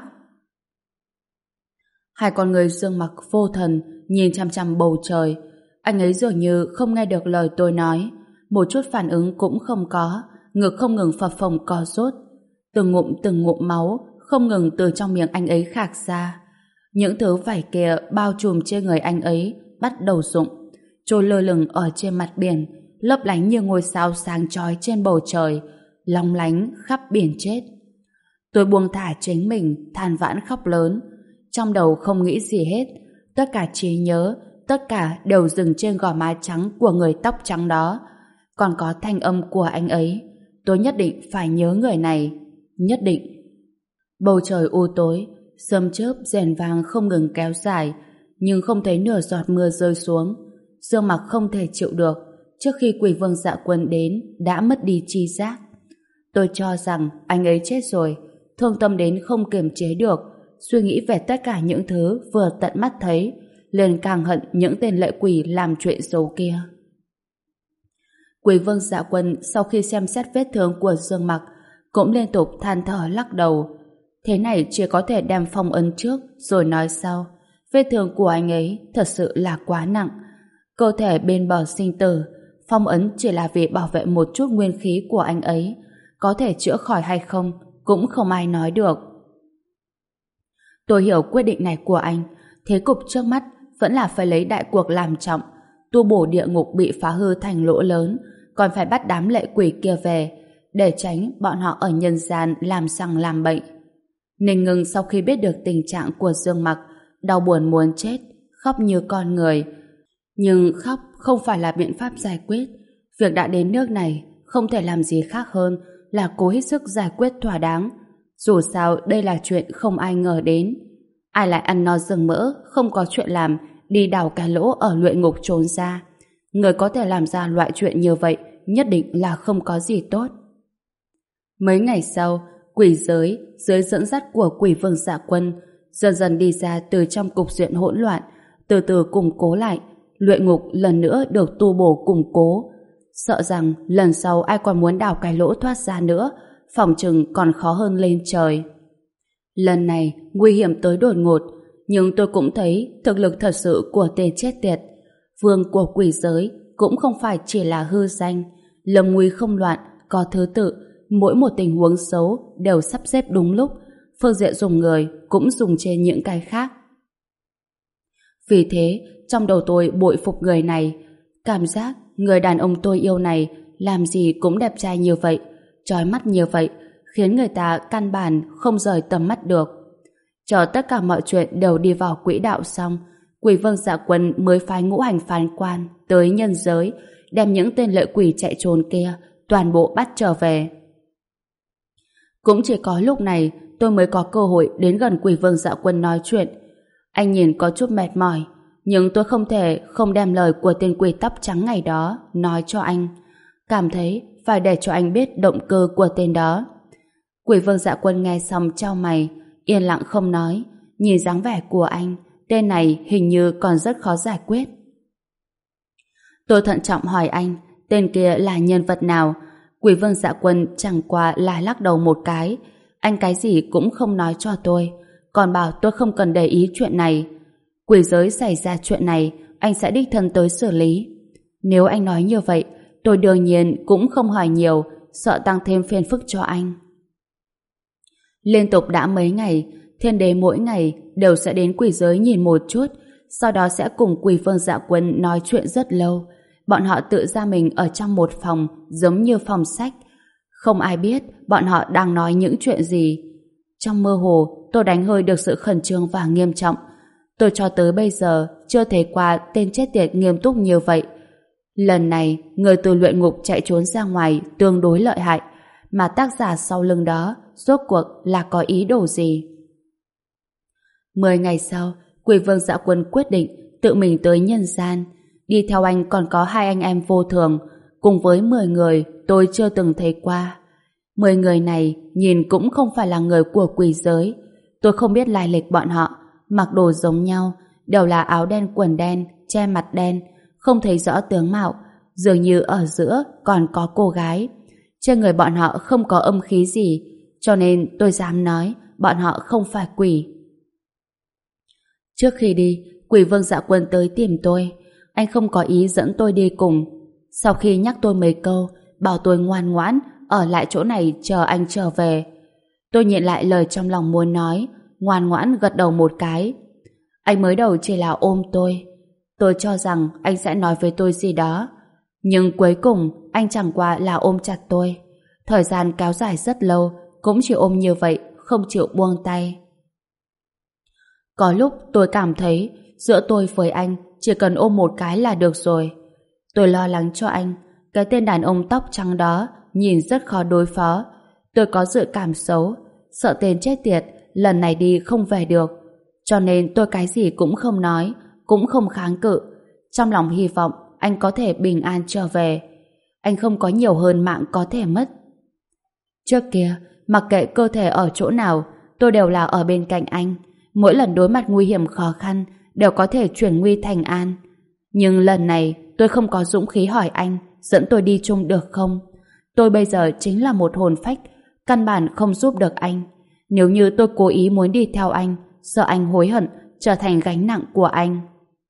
Hai con người Dương Mặc vô thần nhìn chăm chăm bầu trời. Anh ấy dường như không nghe được lời tôi nói. Một chút phản ứng cũng không có. Ngực không ngừng phập phồng co rút. Từng ngụm từng ngụm máu không ngừng từ trong miệng anh ấy khạc ra. Những thứ vảy kia bao trùm trên người anh ấy bắt đầu rụng, trôi lơ lửng ở trên mặt biển, lấp lánh như ngôi sao sáng chói trên bầu trời, long lánh khắp biển chết. Tôi buông thả chính mình, than vãn khóc lớn. Trong đầu không nghĩ gì hết. Tất cả trí nhớ, tất cả đều dừng trên gò má trắng của người tóc trắng đó. Còn có thanh âm của anh ấy. Tôi nhất định phải nhớ người này. Nhất định. Bầu trời u tối, sớm chớp rèn vàng không ngừng kéo dài, nhưng không thấy nửa giọt mưa rơi xuống. Dương Mặc không thể chịu được. Trước khi Quỷ Vương Dạ Quân đến, đã mất đi tri giác. Tôi cho rằng anh ấy chết rồi, thương tâm đến không kiềm chế được, suy nghĩ về tất cả những thứ vừa tận mắt thấy, liền càng hận những tên lệ quỷ làm chuyện xấu kia. Quỷ Vương Dạ Quân sau khi xem xét vết thương của Dương Mặc, cũng liên tục than thở lắc đầu. Thế này chỉ có thể đem phong ấn trước rồi nói sau. Vết thương của anh ấy thật sự là quá nặng. Cơ thể bên bờ sinh tử, phong ấn chỉ là vì bảo vệ một chút nguyên khí của anh ấy. Có thể chữa khỏi hay không cũng không ai nói được. Tôi hiểu quyết định này của anh. Thế cục trước mắt vẫn là phải lấy đại cuộc làm trọng. Tu bổ địa ngục bị phá hư thành lỗ lớn, còn phải bắt đám lệ quỷ kia về, để tránh bọn họ ở nhân gian làm sằng làm bậy. Ninh Ngưng sau khi biết được tình trạng của Dương Mặc, đau buồn muốn chết, khóc như con người. Nhưng khóc không phải là biện pháp giải quyết. Việc đã đến nước này, không thể làm gì khác hơn là cố hết sức giải quyết thỏa đáng. Dù sao đây là chuyện không ai ngờ đến. Ai lại ăn no rừng mỡ, không có chuyện làm, đi đào cái lỗ ở luyện ngục trốn ra. Người có thể làm ra loại chuyện như vậy nhất định là không có gì tốt. Mấy ngày sau, quỷ giới dưới dẫn dắt của Quỷ Vương Dạ Quân dần dần đi ra từ trong cục diện hỗn loạn, từ từ củng cố lại. Luyện ngục lần nữa được tu bổ củng cố. Sợ rằng lần sau ai còn muốn đào cái lỗ thoát ra nữa, phòng chừng còn khó hơn lên trời. Lần này nguy hiểm tới đột ngột, nhưng tôi cũng thấy thực lực thật sự của tên chết tiệt. Vương của quỷ giới cũng không phải chỉ là hư danh. Lâm nguy không loạn, có thứ tự, mỗi một tình huống xấu đều sắp xếp đúng lúc. Phương diện dùng người cũng dùng trên những cái khác. Vì thế, trong đầu tôi bội phục người này. Cảm giác người đàn ông tôi yêu này làm gì cũng đẹp trai như vậy, chói mắt như vậy, khiến người ta căn bản không rời tầm mắt được. Chờ tất cả mọi chuyện đều đi vào quỹ đạo xong, Quỷ Vương Dạ Quân mới phái ngũ hành phán quan tới nhân giới, đem những tên lệ quỷ chạy trốn kia toàn bộ bắt trở về. Cũng chỉ có lúc này tôi mới có cơ hội đến gần Quỷ Vương Dạ Quân nói chuyện. Anh nhìn có chút mệt mỏi, nhưng tôi không thể không đem lời của tên quỷ tóc trắng ngày đó nói cho anh. Cảm thấy phải để cho anh biết động cơ của tên đó. Quỷ Vương Dạ Quân nghe xong chau mày, yên lặng không nói. Nhìn dáng vẻ của anh, tên này hình như còn rất khó giải quyết. Tôi thận trọng hỏi anh, tên kia là nhân vật nào? Quỷ Vương Dạ Quân chẳng qua là lắc đầu một cái. Anh cái gì cũng không nói cho tôi, còn bảo tôi không cần để ý chuyện này. Quỷ giới xảy ra chuyện này, anh sẽ đích thân tới xử lý. Nếu anh nói như vậy, tôi đương nhiên cũng không hỏi nhiều, sợ tăng thêm phiền phức cho anh. Liên tục đã mấy ngày, Thiên Đế mỗi ngày đều sẽ đến quỷ giới nhìn một chút, sau đó sẽ cùng Quỷ Vương Dạ Quân nói chuyện rất lâu. Bọn họ tự ra mình ở trong một phòng, giống như phòng sách. Không ai biết bọn họ đang nói những chuyện gì. Trong mơ hồ, tôi đánh hơi được sự khẩn trương và nghiêm trọng. Tôi cho tới bây giờ chưa thấy qua tên chết tiệt nghiêm túc như vậy. Lần này, người từ luyện ngục chạy trốn ra ngoài tương đối lợi hại, mà tác giả sau lưng đó rốt cuộc là có ý đồ gì? Mười ngày sau, Quỷ Vương Dạ Quân quyết định tự mình tới nhân gian. Đi theo anh còn có hai anh em vô thường, cùng với mười người tôi chưa từng thấy qua. Mười người này nhìn cũng không phải là người của quỷ giới. Tôi không biết lai lịch bọn họ, mặc đồ giống nhau, đều là áo đen quần đen, che mặt đen, không thấy rõ tướng mạo, dường như ở giữa còn có cô gái. Trên người bọn họ không có âm khí gì, cho nên tôi dám nói bọn họ không phải quỷ. Trước khi đi, Quỷ Vương Dạ Quân tới tìm tôi. Anh không có ý dẫn tôi đi cùng. Sau khi nhắc tôi mấy câu, bảo tôi ngoan ngoãn ở lại chỗ này chờ anh trở về. Tôi nhịn lại lời trong lòng muốn nói, ngoan ngoãn gật đầu một cái. Anh mới đầu chỉ là ôm tôi. Tôi cho rằng anh sẽ nói với tôi gì đó. Nhưng cuối cùng anh chẳng qua là ôm chặt tôi. Thời gian kéo dài rất lâu, cũng chỉ ôm như vậy, không chịu buông tay. Có lúc tôi cảm thấy giữa tôi với anh chỉ cần ôm một cái là được rồi. Tôi lo lắng cho anh. Cái tên đàn ông tóc trắng đó nhìn rất khó đối phó. Tôi có dự cảm xấu, sợ tên chết tiệt lần này đi không về được. Cho nên tôi cái gì cũng không nói, cũng không kháng cự. Trong lòng hy vọng anh có thể bình an trở về. Anh không có nhiều hơn mạng có thể mất. Trước kia, mặc kệ cơ thể ở chỗ nào, tôi đều là ở bên cạnh anh. Mỗi lần đối mặt nguy hiểm khó khăn, đều có thể chuyển nguy thành an. Nhưng lần này, tôi không có dũng khí hỏi anh dẫn tôi đi chung được không. Tôi bây giờ chính là một hồn phách, căn bản không giúp được anh. Nếu như tôi cố ý muốn đi theo anh, sợ anh hối hận, trở thành gánh nặng của anh.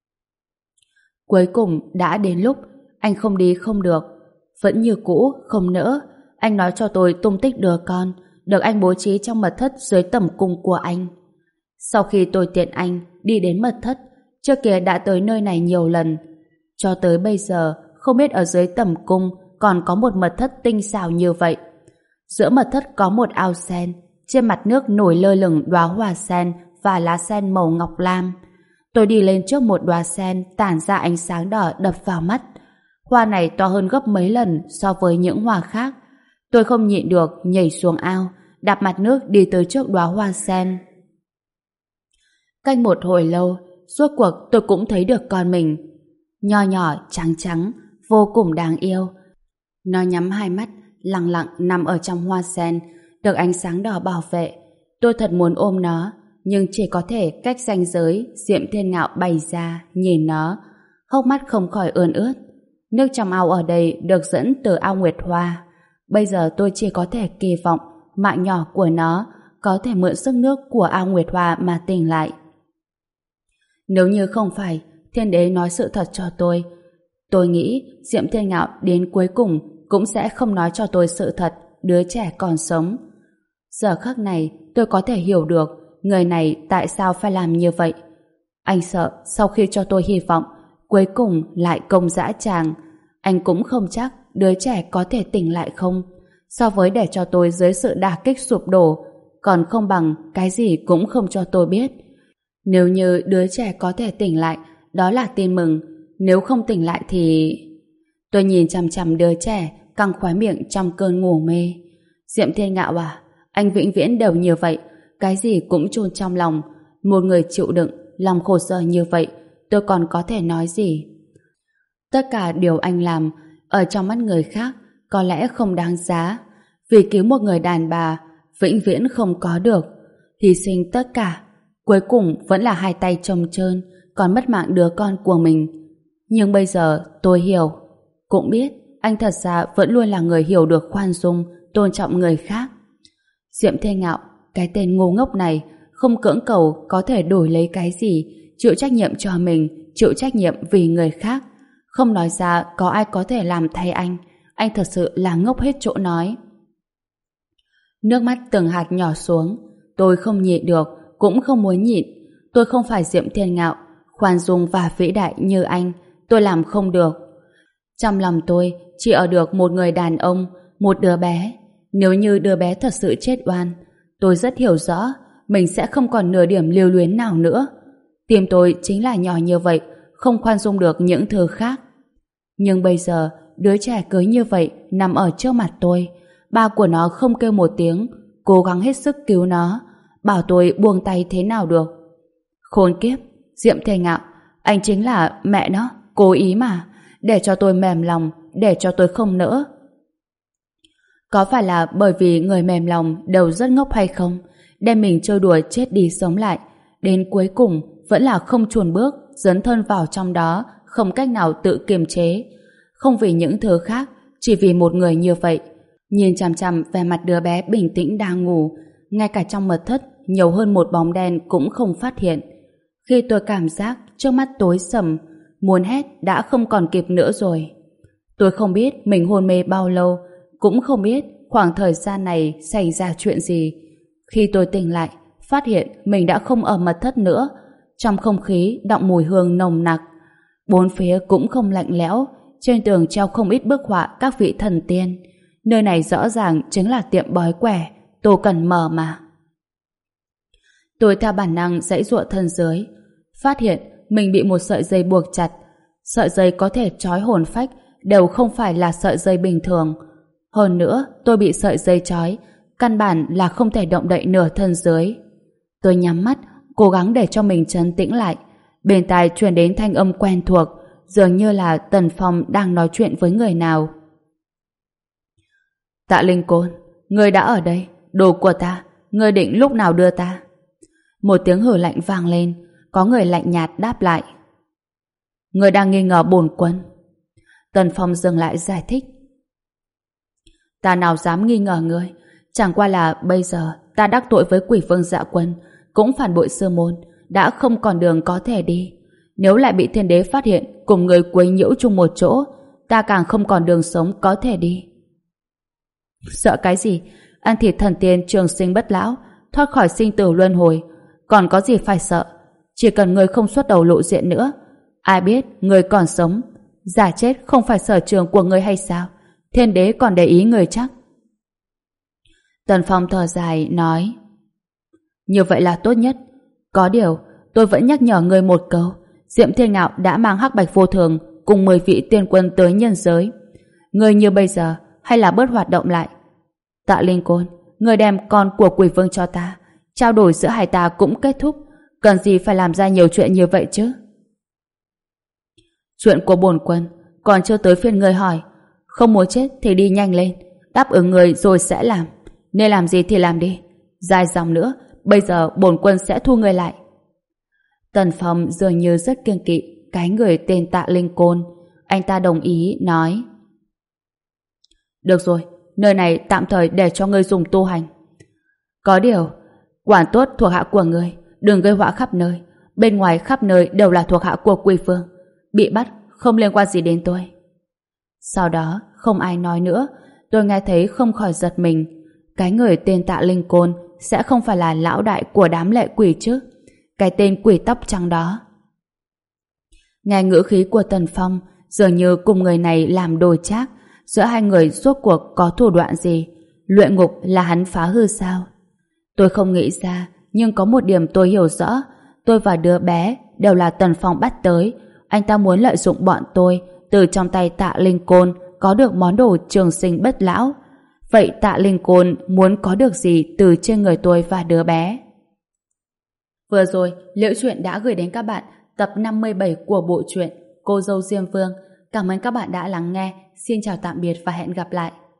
Cuối cùng đã đến lúc anh không đi không được. Vẫn như cũ, không nỡ. Anh nói cho tôi tung tích đứa con, được anh bố trí trong mật thất dưới tầm cung của anh. Sau khi tôi tiện anh đi đến mật thất, trước kia đã tới nơi này nhiều lần. Cho tới bây giờ, không biết ở dưới tầm cung còn có một mật thất tinh xảo như vậy. Giữa mật thất có một ao sen, trên mặt nước nổi lơ lửng đóa hoa sen và lá sen màu ngọc lam. Tôi đi lên trước một đóa sen tản ra ánh sáng đỏ đập vào mắt. Hoa này to hơn gấp mấy lần so với những hoa khác. Tôi không nhịn được nhảy xuống ao, đạp mặt nước đi tới trước đóa hoa sen. Canh một hồi lâu, rốt cuộc tôi cũng thấy được con mình. Nho nhỏ, trắng trắng, vô cùng đáng yêu. Nó nhắm hai mắt, lặng lặng nằm ở trong hoa sen, được ánh sáng đỏ bảo vệ. Tôi thật muốn ôm nó, nhưng chỉ có thể cách ranh giới Diệm Thiên Ngạo bày ra, nhìn nó. Hốc mắt không khỏi ươn ướt. Nước trong ao ở đây được dẫn từ ao Nguyệt Hoa. Bây giờ tôi chỉ có thể kỳ vọng mạng nhỏ của nó có thể mượn sức nước của ao Nguyệt Hoa mà tỉnh lại. Nếu như không phải Thiên Đế nói sự thật cho tôi, tôi nghĩ Diệm Thiên Ngạo đến cuối cùng cũng sẽ không nói cho tôi sự thật đứa trẻ còn sống. Giờ khắc này tôi có thể hiểu được người này tại sao phải làm như vậy. Anh sợ sau khi cho tôi hy vọng, cuối cùng lại công dã tràng. Anh cũng không chắc đứa trẻ có thể tỉnh lại không. So với để cho tôi dưới sự đả kích sụp đổ, còn không bằng cái gì cũng không cho tôi biết. Nếu như đứa trẻ có thể tỉnh lại, đó là tin mừng. Nếu không tỉnh lại thì... Tôi nhìn chằm chằm đứa trẻ căng khóe miệng trong cơn ngủ mê. Diệm Thiên Ngạo à, anh vĩnh viễn đều như vậy, cái gì cũng chôn trong lòng. Một người chịu đựng lòng khổ sở như vậy, tôi còn có thể nói gì? Tất cả điều anh làm ở trong mắt người khác có lẽ không đáng giá. Vì cứu một người đàn bà vĩnh viễn không có được, hy sinh tất cả, cuối cùng vẫn là hai tay trống trơn, còn mất mạng đứa con của mình. Nhưng bây giờ tôi hiểu, cũng biết anh thật ra vẫn luôn là người hiểu được khoan dung, tôn trọng người khác. Diệm Thiên Ngạo, cái tên ngu ngốc này, không cưỡng cầu có thể đổi lấy cái gì, chịu trách nhiệm cho mình, chịu trách nhiệm vì người khác. Không nói ra có ai có thể làm thay anh. Anh thật sự là ngốc hết chỗ nói. Nước mắt từng hạt nhỏ xuống. Tôi không nhịn được, cũng không muốn nhịn. Tôi không phải Diệm Thiên Ngạo, khoan dung và vĩ đại như anh. Tôi làm không được. Trong lòng tôi chỉ ở được một người đàn ông, một đứa bé. Nếu như đứa bé thật sự chết oan, tôi rất hiểu rõ mình sẽ không còn nửa điểm lưu luyến nào nữa. Tim tôi chính là nhỏ như vậy, không khoan dung được những thứ khác. Nhưng bây giờ đứa trẻ cứ như vậy nằm ở trước mặt tôi. Ba của nó không kêu một tiếng, cố gắng hết sức cứu nó, bảo tôi buông tay thế nào được. Khốn kiếp, Diệm Thiên Ngạo, anh chính là mẹ nó, cố ý mà, để cho tôi mềm lòng, để cho tôi không nỡ. Có phải là bởi vì người mềm lòng đầu rất ngốc hay không, đem mình chơi đùa chết đi sống lại, đến cuối cùng vẫn là không chùn bước, dấn thân vào trong đó, không cách nào tự kiềm chế. Không vì những thứ khác, chỉ vì một người như vậy. Nhìn chằm chằm về mặt đứa bé bình tĩnh đang ngủ, ngay cả trong mật thất nhiều hơn một bóng đen cũng không phát hiện. Khi tôi cảm giác trước mắt tối sầm, muốn hét đã không còn kịp nữa rồi. Tôi không biết mình hôn mê bao lâu, cũng không biết khoảng thời gian này xảy ra chuyện gì. Khi tôi tỉnh lại, phát hiện mình đã không ở mật thất nữa. Trong không khí đọng mùi hương nồng nặc. Bốn phía cũng không lạnh lẽo, trên tường treo không ít bức họa các vị thần tiên. Nơi này rõ ràng chính là tiệm bói quẻ, Tô Cần Mở mà. Tôi theo bản năng giãy giụa thân dưới, phát hiện mình bị một sợi dây buộc chặt. Sợi dây có thể trói hồn phách đều không phải là sợi dây bình thường. Hơn nữa, tôi bị sợi dây trói, căn bản là không thể động đậy nửa thân dưới. Tôi nhắm mắt, cố gắng để cho mình trấn tĩnh lại. Bên tai truyền đến thanh âm quen thuộc, dường như là Tần Phong đang nói chuyện với người nào. Tạ Linh Côn, ngươi đã ở đây, đồ của ta, ngươi định lúc nào đưa ta? Một tiếng hử lạnh vang lên, có người lạnh nhạt đáp lại. Ngươi đang nghi ngờ bổn quân. Tần Phong dừng lại giải thích. Ta nào dám nghi ngờ ngươi, chẳng qua là bây giờ ta đắc tội với Quỷ Vương Dạ Quân, cũng phản bội sư môn, đã không còn đường có thể đi. Nếu lại bị thiên đế phát hiện cùng người quấy nhiễu chung một chỗ, ta càng không còn đường sống có thể đi. Sợ cái gì? Ăn thịt thần tiên trường sinh bất lão, thoát khỏi sinh tử luân hồi, còn có gì phải sợ? Chỉ cần người không xuất đầu lộ diện nữa, ai biết người còn sống, giả chết không phải sở trường của người hay sao? Thiên đế còn để ý người chắc? Tần Phong thở dài nói, như vậy là tốt nhất. Có điều tôi vẫn nhắc nhở người một câu, Diệm Thiên Ngạo đã mang hắc bạch vô thường cùng mười vị tiên quân tới nhân giới. Người như bây giờ hay là bớt hoạt động lại. Tạ Linh Côn, người đem con của Quỷ Vương cho ta, trao đổi giữa hai ta cũng kết thúc, cần gì phải làm ra nhiều chuyện như vậy chứ? Chuyện của bổn quân còn chưa tới phiên người hỏi. Không muốn chết thì đi nhanh lên, đáp ứng người rồi sẽ làm. Nên làm gì thì làm đi. Dài dòng nữa, bây giờ bổn quân sẽ thu người lại. Tần Phong dường như rất kiêng kỵ cái người tên Tạ Linh Côn. Anh ta đồng ý nói, được rồi, nơi này tạm thời để cho ngươi dùng tu hành. Có điều, quản tốt thuộc hạ của ngươi, đừng gây họa khắp nơi. Bên ngoài khắp nơi đều là thuộc hạ của Quỷ Vương, bị bắt không liên quan gì đến tôi. Sau đó không ai nói nữa. Tôi nghe thấy không khỏi giật mình. Cái người tên Tạ Linh Côn sẽ không phải là lão đại của đám lệ quỷ chứ? Cái tên quỷ tóc trắng đó. Nghe ngữ khí của Tần Phong dường như cùng người này làm đồi trác. Giữa hai người rốt cuộc có thủ đoạn gì? Luyện ngục là hắn phá hư sao? Tôi không nghĩ ra, nhưng có một điểm tôi hiểu rõ. Tôi và đứa bé đều là Tần Phong bắt tới. Anh ta muốn lợi dụng bọn tôi từ trong tay Tạ Linh Côn có được món đồ trường sinh bất lão. Vậy Tạ Linh Côn muốn có được gì từ trên người tôi và đứa bé? Vừa rồi, Liễu Chuyện đã gửi đến các bạn tập năm mươi bảy của bộ truyện Cô Dâu Diêm Vương. Cảm ơn các bạn đã lắng nghe. Xin chào tạm biệt và hẹn gặp lại.